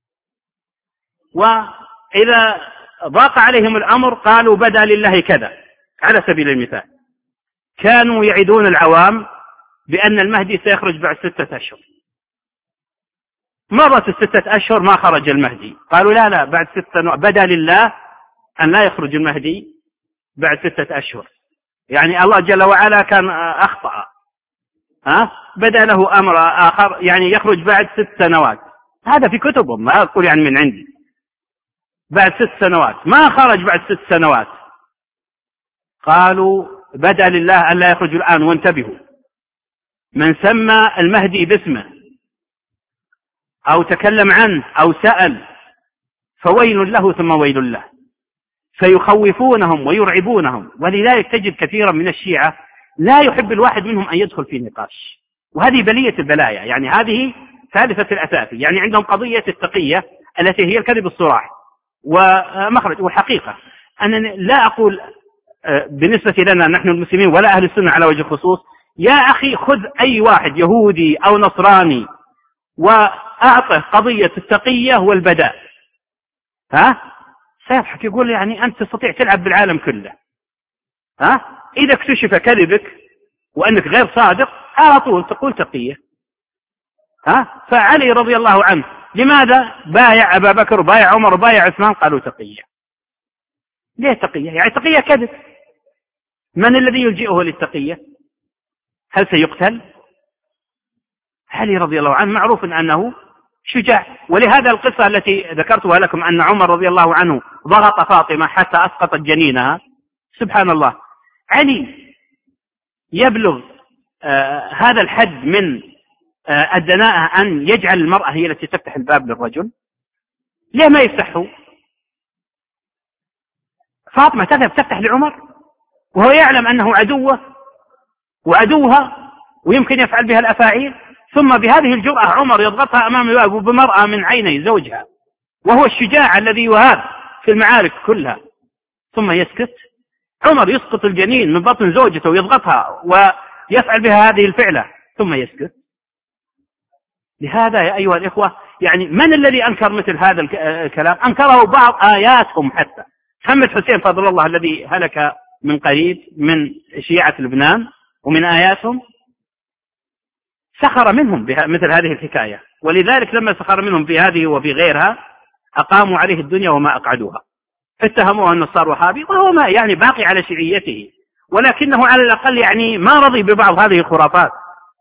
وإذا ضاق عليهم الأمر قالوا بدا لله كذا. على سبيل المثال كانوا يعدون العوام بأن المهدي سيخرج بعد 6 أشهر. مرت 6 أشهر ما خرج المهدي، قالوا لا بعد 6 بدا لله أن لا يخرج المهدي بعد 6 أشهر، يعني الله جل وعلا كان أخطأ، بدا له أمر آخر، يعني يخرج بعد 6 سنوات. هذا في كتبهم، ما أقول يعني من عندي. بعد 6 سنوات ما خرج، بعد 6 سنوات قالوا بدا لله أن لا يخرج الآن. وانتبهوا، من سمى المهدي باسمه أو تكلم عنه أو سأل فويل له ثم ويل له، فيخوفونهم ويرعبونهم. ولذلك تجد كثيرا من الشيعة لا يحب الواحد منهم أن يدخل في نقاش، وهذه بلية البلايا، يعني هذه ثالثة الأسافي. يعني عندهم قضية التقية التي هي الكذب الصراح ومخرج. والحقيقة أنني لا أقول بالنسبة لنا نحن المسلمين ولا أهل السنة على وجه الخصوص، يا أخي خذ أي واحد يهودي أو نصراني وأعطه قضية التقية والبداء، سيضحك يقول يعني أنت تستطيع تلعب بالعالم كله. إذا اكتشف كذبك وأنك غير صادق على طول تقول تقية. فعلي رضي الله عنه لماذا بايع أبا بكر وبايع عمر وبايع عثمان؟ قالوا تقية. ليه تقية؟ يعني تقية كذب. من الذي يلجئه للتقية؟ هل سيقتل؟ علي رضي الله عنه معروف أنه شجاع، ولهذا القصة التي ذكرتها لكم أن عمر رضي الله عنه ضغط فاطمة حتى أسقطت جنينها. سبحان الله، علي يبلغ هذا الحد من الدناءة أن يجعل المرأة هي التي تفتح الباب للرجل. ليه ما يفتحه؟ فاطمة تذهب تفتح لعمر وهو يعلم أنه عدوه وعدوها ويمكن يفعل بها الأفاعيل، ثم بهذه الجرأة عمر يضغطها أمام الباب وبمرأة من عيني زوجها وهو الشجاع الذي يهاب في المعارك كلها، ثم يسكت. عمر يسقط الجنين من بطن زوجته ويضغطها ويفعل بها هذه الفعلة ثم يسكت. لهذا يا أيها الإخوة يعني من الذي أنكر مثل هذا الكلام؟ أنكره بعض آياتهم حتى. محمد حسين فضل الله الذي هلك من قريب من شيعة لبنان ومن آياتهم سخر منهم مثل هذه الحكاية، ولذلك لما سخر منهم في هذه وفي غيرها أقاموا عليه الدنيا وما أقعدوها، اتهموه أنه صار وهابي وهو ما يعني باقي على شيعيته، ولكنه على الأقل يعني ما رضي ببعض هذه الخرافات،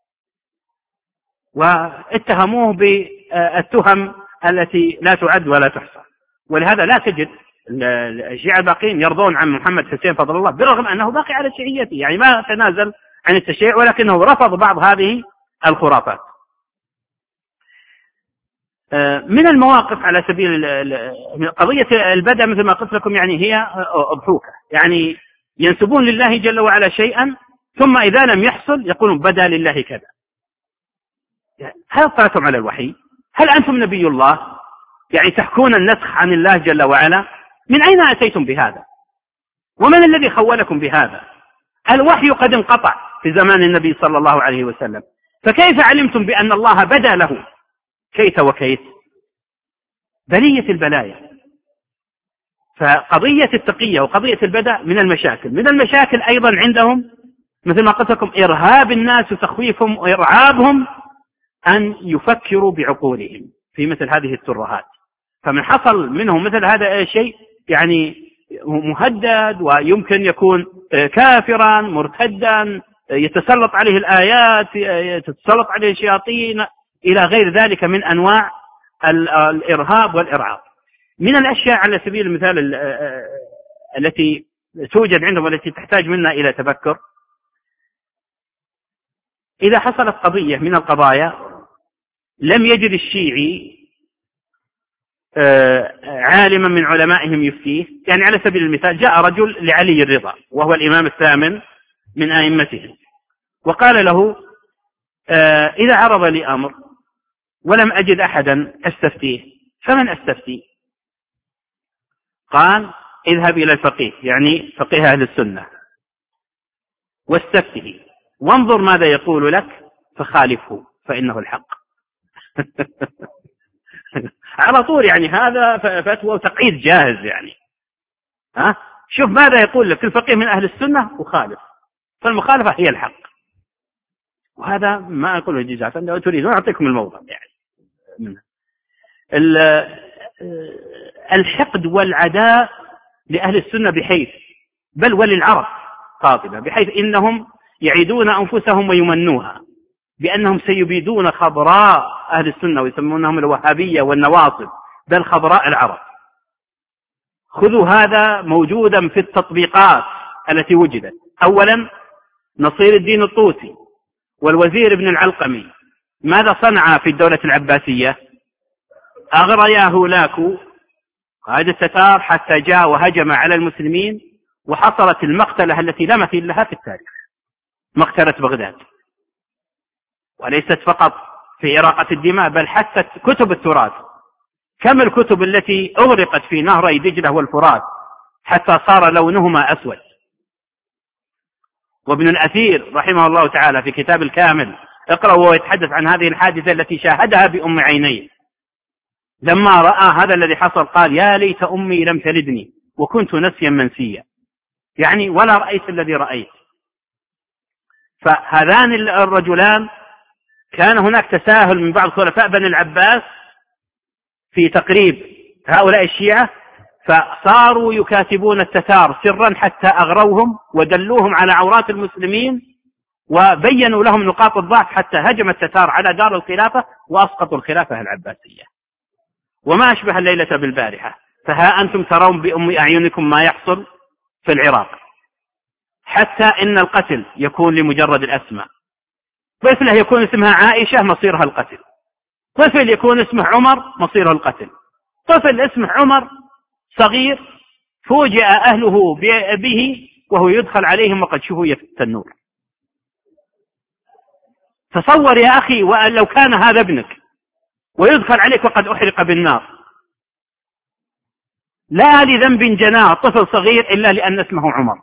واتهموه بالتهم التي لا تعد ولا تحصى. ولهذا لا تجد الشيعة الباقين يرضون عن محمد حسين فضل الله بالرغم أنه باقي على شيعيته، يعني ما تنازل عن التشيع ولكنه رفض بعض هذه الخرافات. من المواقف على سبيل قضية البدء مثل ما قلت لكم يعني هي أضحوكة، يعني ينسبون لله جل وعلا شيئا ثم إذا لم يحصل يقولون بدا لله كذا. هل اطلعتم على الوحي؟ هل أنتم نبي الله؟ يعني تحكون النسخ عن الله جل وعلا؟ من أين أتيتم بهذا؟ ومن الذي خولكم بهذا؟ الوحي قد انقطع في زمان النبي صلى الله عليه وسلم، فكيف علمتم بأن الله بدا له كيت وكيت؟ بلية البلايا. فقضية التقية وقضية البدء من المشاكل أيضا عندهم مثل ما قلت لكم إرهاب الناس وتخويفهم وإرعابهم أن يفكروا بعقولهم في مثل هذه الترهات. فمن حصل منهم مثل هذا الشيء يعني مهدد ويمكن يكون كافرا مرتدا يتسلط عليه الآيات تتسلط عليه الشياطين إلى غير ذلك من أنواع الإرهاب والإرعاب. من الأشياء على سبيل المثال التي توجد عندهم والتي تحتاج منا إلى تفكر، إذا حصلت قضية من القضايا لم يجد الشيعي عالما من علمائهم يفتيه، يعني على سبيل المثال جاء رجل لعلي الرضا وهو الإمام الثامن من أئمتهم وقال له إذا عرض لي أمر ولم أجد أحدا أستفتيه فمن أستفتي؟ قال اذهب إلى الفقيه، يعني فقيه أهل السنة، واستفته وانظر ماذا يقول لك فخالفه فإنه الحق. على طول يعني هذا فتوى وتقعيد جاهز يعني. شوف ماذا يقول لك الفقيه من أهل السنة وخالف، فالمخالفة هي الحق. وهذا ما أقوله جزاء لو تريدون أعطيكم الموضوع يعني منه. الحقد والعداء لأهل السنة بحيث بل وللعرب قاطبة، بحيث إنهم يعيدون أنفسهم ويمنوها بأنهم سيبيدون خضراء أهل السنة ويسمونهم الوهابية والنواصب، بل خضراء العرب. خذوا هذا موجودا في التطبيقات التي وجدت. أولا نصير الدين الطوسي والوزير ابن العلقمي ماذا صنع في الدولة العباسية؟ أغريا هولاكو قائد التتار حتى جاء وهجم على المسلمين وحصلت المقتلة التي لا مثيل لها في التاريخ، مقتلة بغداد، وليست فقط في إراقة الدماء بل حتى كتب التراث. كم الكتب التي أغرقت في نهري دجلة والفرات حتى صار لونهما أسود. وابن الأثير رحمه الله تعالى في كتاب الكامل اقرأ وهو يتحدث عن هذه الحادثة التي شاهدها بأم عينيه، لما رأى هذا الذي حصل قال يا ليت أمي لم تلدني وكنت نسيا منسيا، يعني ولا رأيت الذي رأيت. فهذان الرجلان كان هناك تساهل من بعض خلفاء بني العباس في تقريب هؤلاء الشيعة، فصاروا يكاتبون التتار سرا حتى أغروهم ودلوهم على عورات المسلمين وبينوا لهم نقاط الضعف، حتى هجم التتار على دار الخلافة وأسقطوا الخلافة العباسية. وما أشبه الليلة بالبارحة، فها أنتم ترون بأم أعينكم ما يحصل في العراق، حتى إن القتل يكون لمجرد الأسماء. طفلة يكون اسمها عائشة مصيرها القتل، طفل يكون اسمه عمر مصيره القتل، طفل اسمه عمر صغير فوجئ أهله به وهو يدخل عليهم وقد شوي في التنور. تصور يا أخي لو كان هذا ابنك ويدخل عليك وقد أحرق بالنار، لا لذنب جناه طفل صغير إلا لأن اسمه عمر.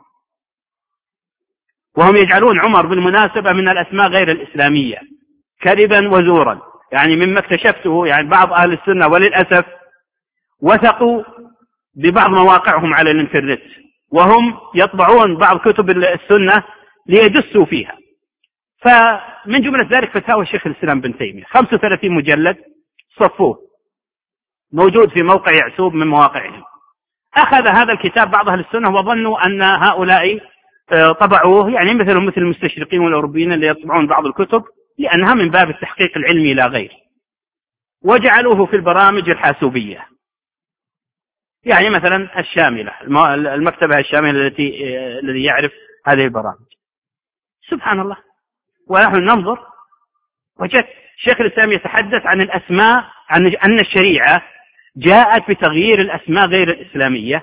وهم يجعلون عمر بالمناسبة من الأسماء غير الإسلامية كذبا وزورا، يعني مما اكتشفته يعني بعض أهل السنة وللأسف وثقوا ببعض مواقعهم على الانترنت وهم يطبعون بعض كتب السنة ليدسوا فيها. فمن جملة ذلك فتاوى شيخ الإسلام بن تيمية 35 مجلد صفوه، موجود في موقع يعسوب من مواقعهم. أخذ هذا الكتاب بعض أهل السنة وظنوا أن هؤلاء طبعوه، يعني مثل المستشرقين والأوروبيين اللي يطبعون بعض الكتب لأنها من باب التحقيق العلمي لا غير، وجعلوه في البرامج الحاسوبية، يعني مثلا الشاملة، المكتبة الشاملة الذي يعرف هذه البرامج. سبحان الله. ونحن ننظر وجدت شيخ الإسلام يتحدث عن الأسماء، عن أن الشريعة جاءت بتغيير الأسماء غير الإسلامية،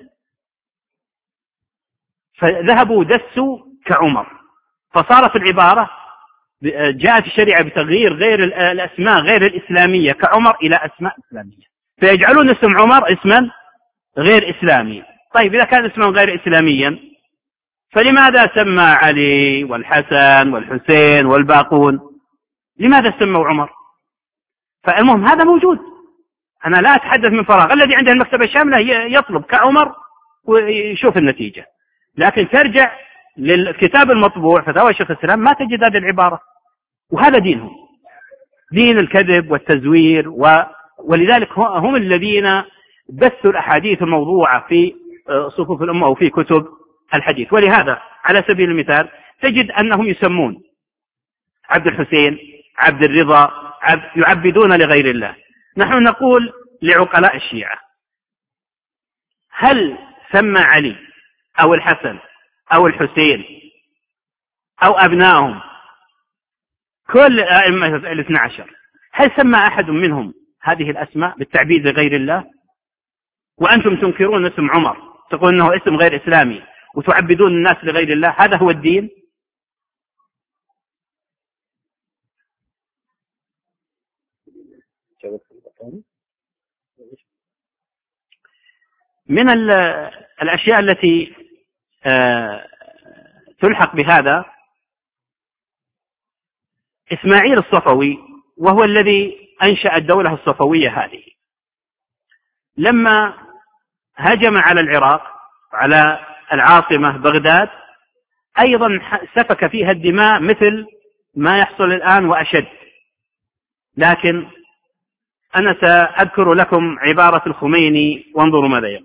فذهبوا دسوا كعمر، فصارت العبارة جاءت الشريعة بتغيير غير الأسماء غير الإسلامية كعمر إلى أسماء إسلامية، فيجعلون اسم عمر اسما غير إسلامي. طيب إذا كان اسما غير إسلاميا فلماذا سمى علي والحسن والحسين والباقون؟ لماذا سموا عمر؟ فالمهم هذا موجود، أنا لا أتحدث من فراغ. الذي عنده المكتبة الشاملة يطلب كعمر ويشوف النتيجة، لكن ترجع للكتاب المطبوع فتاوى شيخ الإسلام ما تجد هذه العبارة، وهذا دينهم، دين الكذب والتزوير. ولذلك هم الذين بثوا الأحاديث الموضوعة في صفوف الأمة أو في كتب الحديث. ولهذا على سبيل المثال تجد أنهم يسمون عبد الحسين، عبد الرضا، يعبدون لغير الله. نحن نقول لعقلاء الشيعة هل سمى علي أو الحسن أو الحسين أو أبنائهم كل الأئمة 12 هل سمى أحد منهم هذه الأسماء بالتعبيد لغير الله؟ وأنتم تنكرون اسم عمر، تقول أنه اسم غير إسلامي وتعبدون الناس لغير الله، هذا هو الدين؟ من الأشياء التي تلحق بهذا إسماعيل الصفوي، وهو الذي أنشأ الدولة الصفوية هذه. لما هجم على العراق على العاصمة بغداد أيضا سفك فيها الدماء مثل ما يحصل الآن وأشد. لكن أنا سأذكر لكم عبارة الخميني وانظروا ماذا يقول.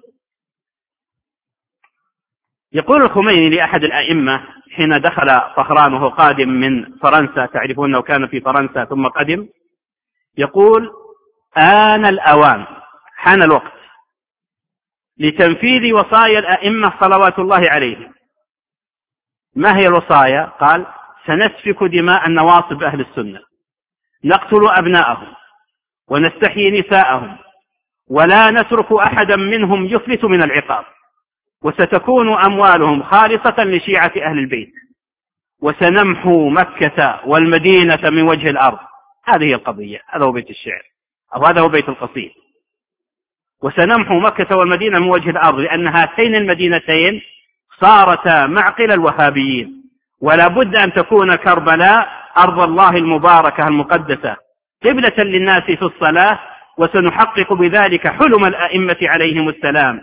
يقول الخميني لأحد الأئمة حين دخل طهران وهو قادم من فرنسا، تعرفون أنه كان في فرنسا ثم قدم، يقول آن الأوان، حان الوقت لتنفيذ وصايا الأئمة صلوات الله عليهم. ما هي الوصايا؟ قال سنسفك دماء النواصب أهل السنة، نقتل أبناءهم ونستحيي نساءهم، ولا نترك أحدا منهم يفلت من العقاب، وستكون أموالهم خالصة لشيعة أهل البيت، وسنمحو مكة والمدينة من وجه الأرض. هذه القضية، هذا هو بيت الشعر أو هذا هو بيت القصيد. وسنمحو مكة والمدينة من وجه الأرض، لأن هاتين المدينتين صارتا معقل الوهابيين، ولا بد أن تكون كربلاء أرض الله المباركة المقدسة قبلة للناس في الصلاة وسنحقق بذلك حلم الأئمة عليهم السلام.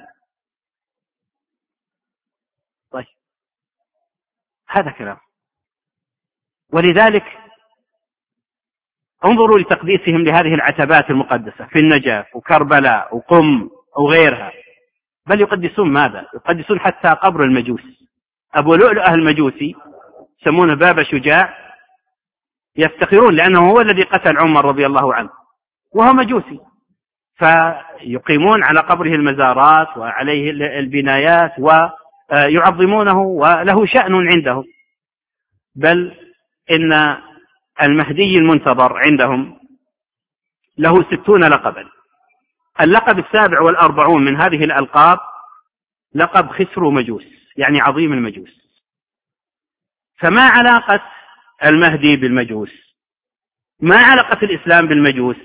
طيب هذا كلام. ولذلك انظروا لتقديسهم لهذه العتبات المقدسة في النجف وكربلاء وقم وغيرها. بل يقدسون ماذا؟ يقدسون حتى قبر المجوس. أبو لؤلؤة المجوسي يسمونه باب شجاع، يفتخرون لأنه هو الذي قتل عمر رضي الله عنه وهو مجوسي، فيقيمون على قبره المزارات وعليه البنايات ويعظمونه وله شأن عنده. بل إن المهدي المنتظر عندهم له 60 لقبا. اللقب 47 من هذه الألقاب لقب خسرو مجوس، يعني عظيم المجوس. فما علاقة المهدي بالمجوس؟ ما علاقة الإسلام بالمجوس؟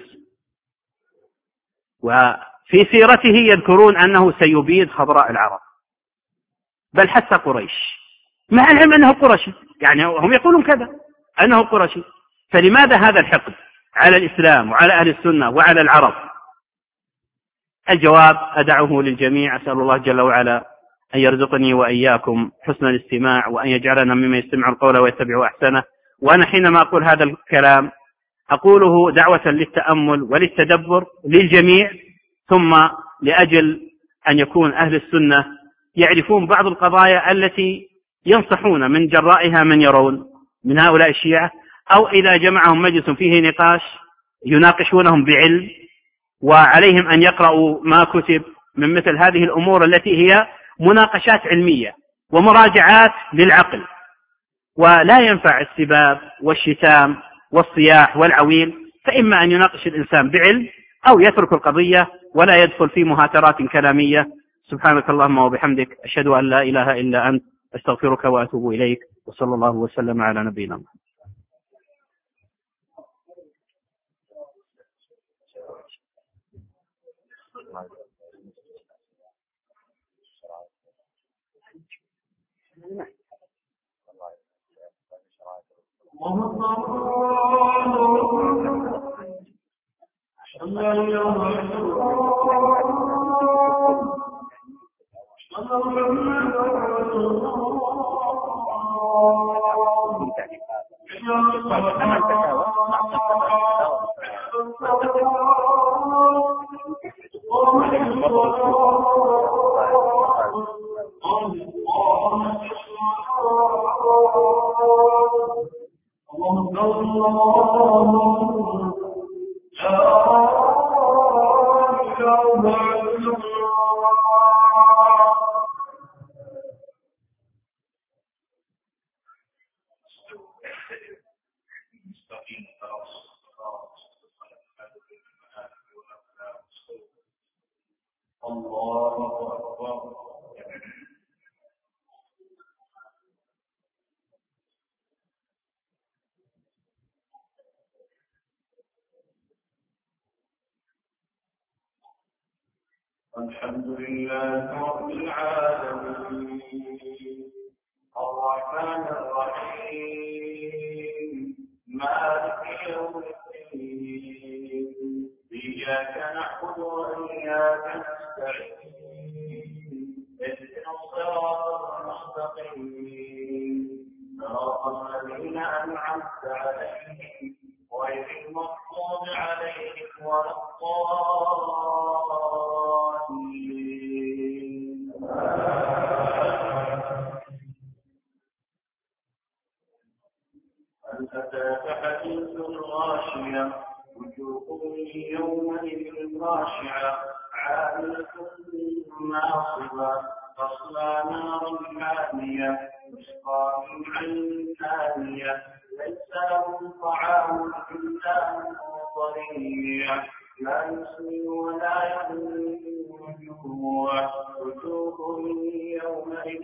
وفي سيرته يذكرون أنه سيبيد خضراء العرب، بل حتى قريش، مع العلم أنه قرشي، يعني هم يقولون كذا أنه قرشي. فلماذا هذا الحقد على الإسلام وعلى أهل السنة وعلى العرب؟ الجواب أدعه للجميع. أسأل الله جل وعلا أن يرزقني وإياكم حسن الاستماع، وأن يجعلنا ممن يستمع القول ويتبع أحسنه. وأنا حينما أقول هذا الكلام أقوله دعوة للتأمل وللتدبر للجميع، ثم لأجل أن يكون أهل السنة يعرفون بعض القضايا التي ينصحون من جرائها من يرون من هؤلاء الشيعة، أو إذا جمعهم مجلس فيه نقاش يناقشونهم بعلم، وعليهم أن يقرأوا ما كتب من مثل هذه الأمور التي هي مناقشات علمية ومراجعات للعقل. ولا ينفع السباب والشتام والصياح والعويل، فإما أن يناقش الإنسان بعلم أو يترك القضية ولا يدخل في مهاترات كلامية. سبحانك اللهم وبحمدك، أشهد أن لا إله إلا أنت، أستغفرك وأتوب إليك، وصلى الله وسلم على نبينا محمد. الحمد لله رب العالمين الرحمن الرحيم مالك يوم الدين إياك نعبد وإياك نستعين اهدنا الصراط المستقيم صراط الذين أنعمت عليهم غير المغضوب عليهم ولا الضالين. هل أتاك حديث الغاشية وجوه يومئذ خاشعة عاملة ناصبة تصلى نارا حامية تسقى من عين آنية ليس لهم طعام إلا من ضريع لا يسمن ولا يغني من جوع وجوه يومئذ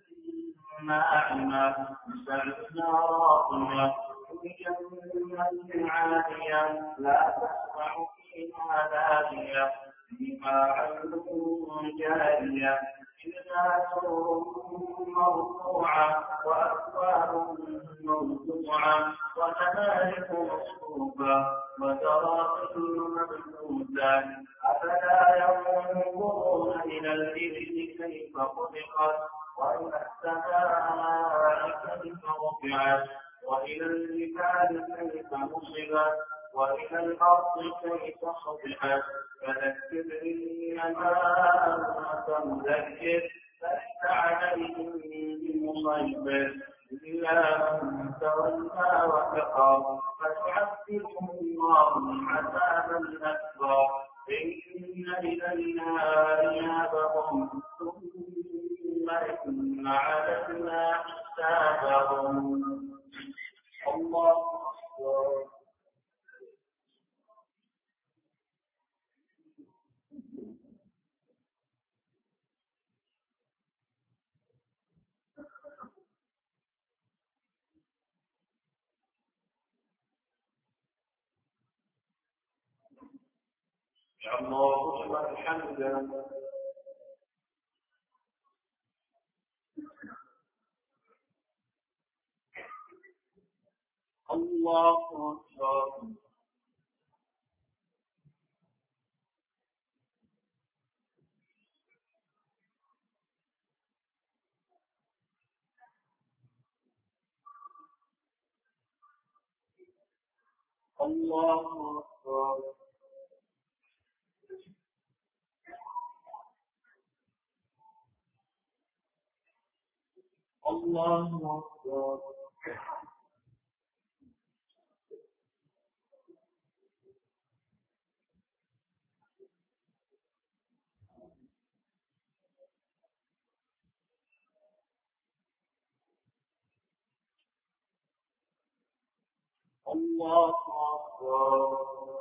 ناعمة مسلسلة راضية في جنة عالية لا تسمع فيها لاغية فيها عين جارية إلا سرر مرفوعة وأكواب موضوعة ونمارق مصفوفة وزرابي موسى أفلا ينظرون إلى الإبل كيف خلقت وإلى السماء كيف رفعت وإلى الجبال كيف نصبت وإلى الأرض كيف سطحت فذكر إنما أنت مذكر لست عليهم بمسيطر إلا من تولى وكفر فتعذبه الله عذابا أكبر إن إلينا إيابهم ثم إن علينا حسابهم. الله أكبر. يا الله لمن حمده. الله أكبر. الله أكبر. الله أكبر. الله أكبر.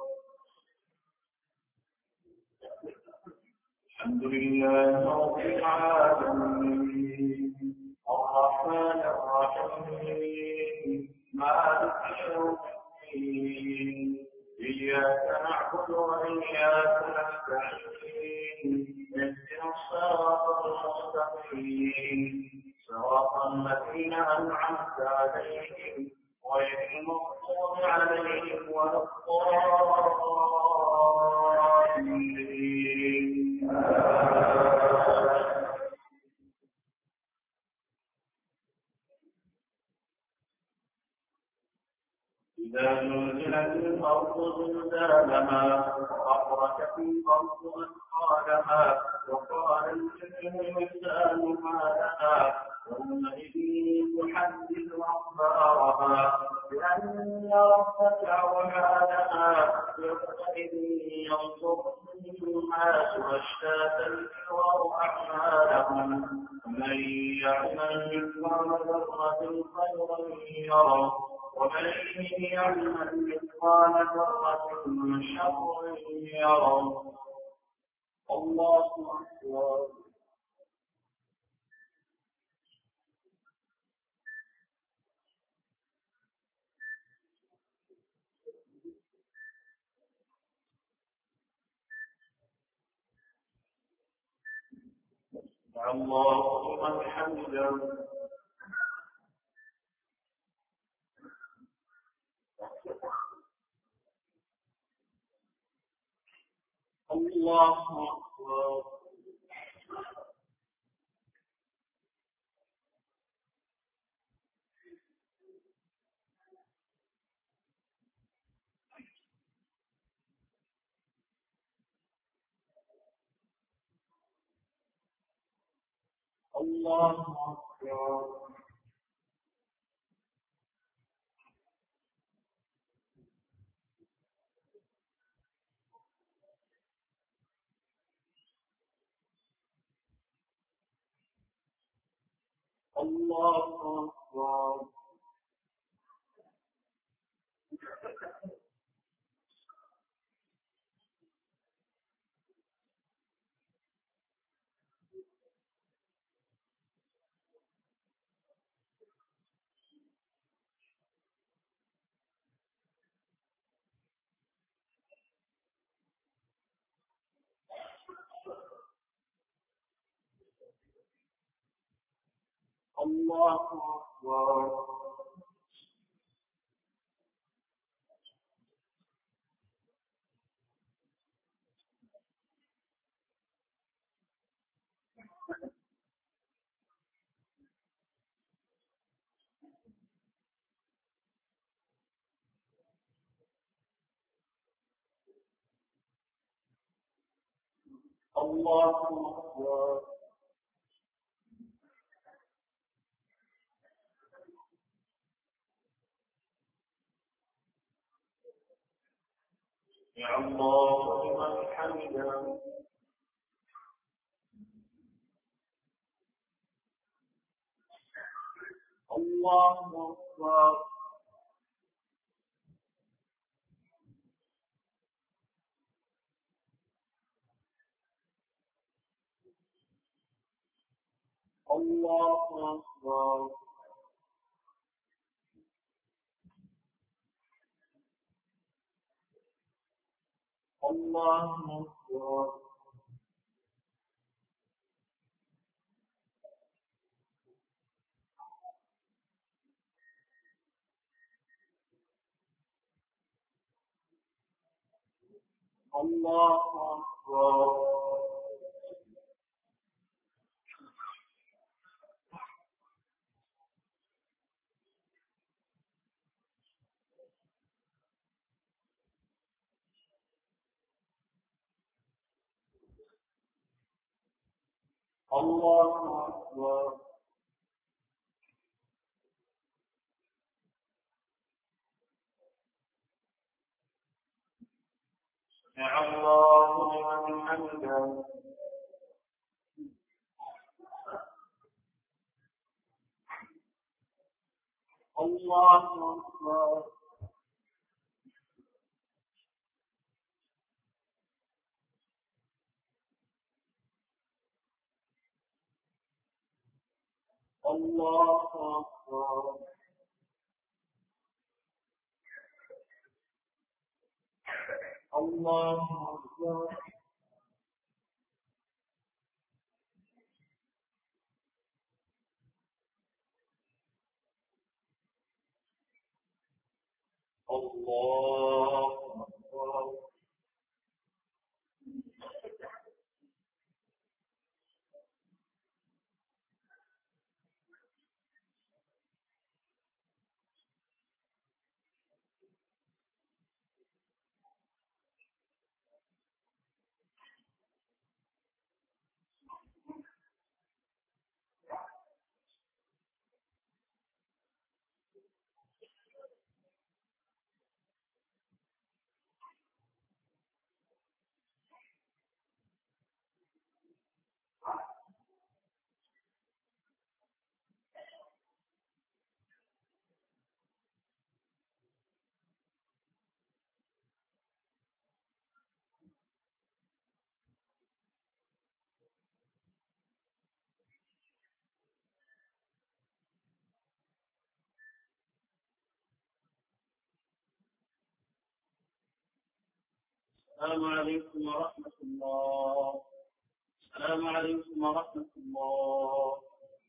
الحمد لله رب العالمين الرحمن الرحيم مالك يوم الدين إياك نعبد وإياك نستعين اهدنا الصراط المستقيم صراط الذين أنعمت عليهم غير المغضوب عليهم ولا الضالين. إذا زلزلت الأرض زلزالها وأخرجت الأرض أثقالها وقال الإنسان ما لها يومئذ تحدث أخبارها بأن ربك أوحى لها يومئذ يصدر الناس أشتاتا ليروا أعمالهم من يعمل مثقال ذرة خيرا يره ومن يعمل مثقال ذرة شرا يره. الله أكبر. الله لمن حمده. الله أكبر. الله أكبر. الله أكبر. الله أكبر. الله أكبر. يا الله لمن حمده. الله أكبر. الله أكبر. الله أكبر. الله أكبر. الله أكبر. يا الله لمن حمده. الله أكبر. الله أكبر. الله أكبر. الله أكبر. السلام عليكم ورحمة الله. السلام عليكم ورحمة الله.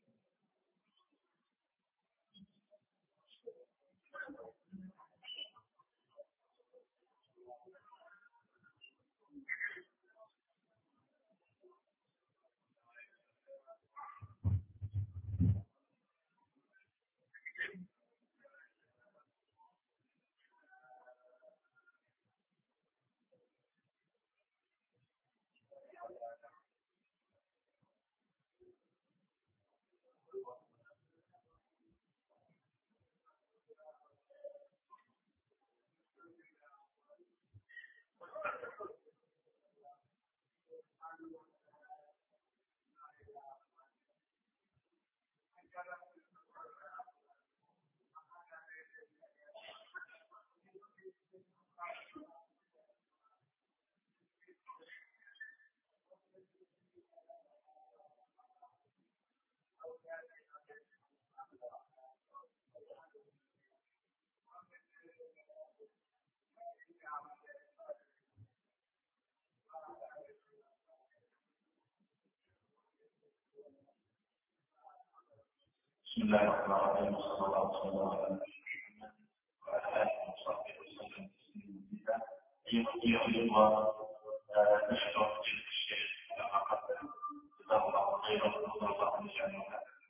بسم الله الرحمن الرحيم وصلى الله وسلم على نبينا محمد وعلى اله وصحبه وسلم تسليما مزيدا. ايها الاخوه، نشكر فضيله الشيخ كما قدم جزاه الله خيرا ونسال الله ان يجعله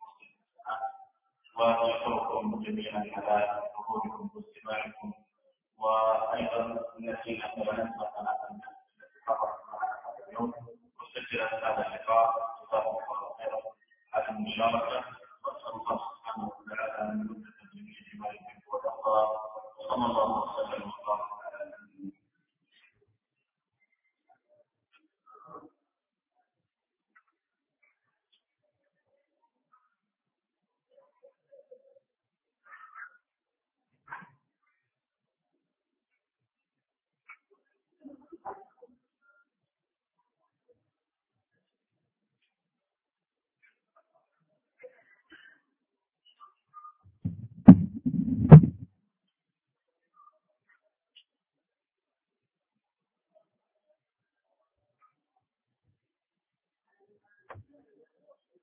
ونشكركم جميعا على حضوركم واستماعكم، وايضا نسينا ان نسبق التي حضرت معنا هذا اليوم سلسلة هذا اللقاء. جزاكم الله خيرا على المشاركة.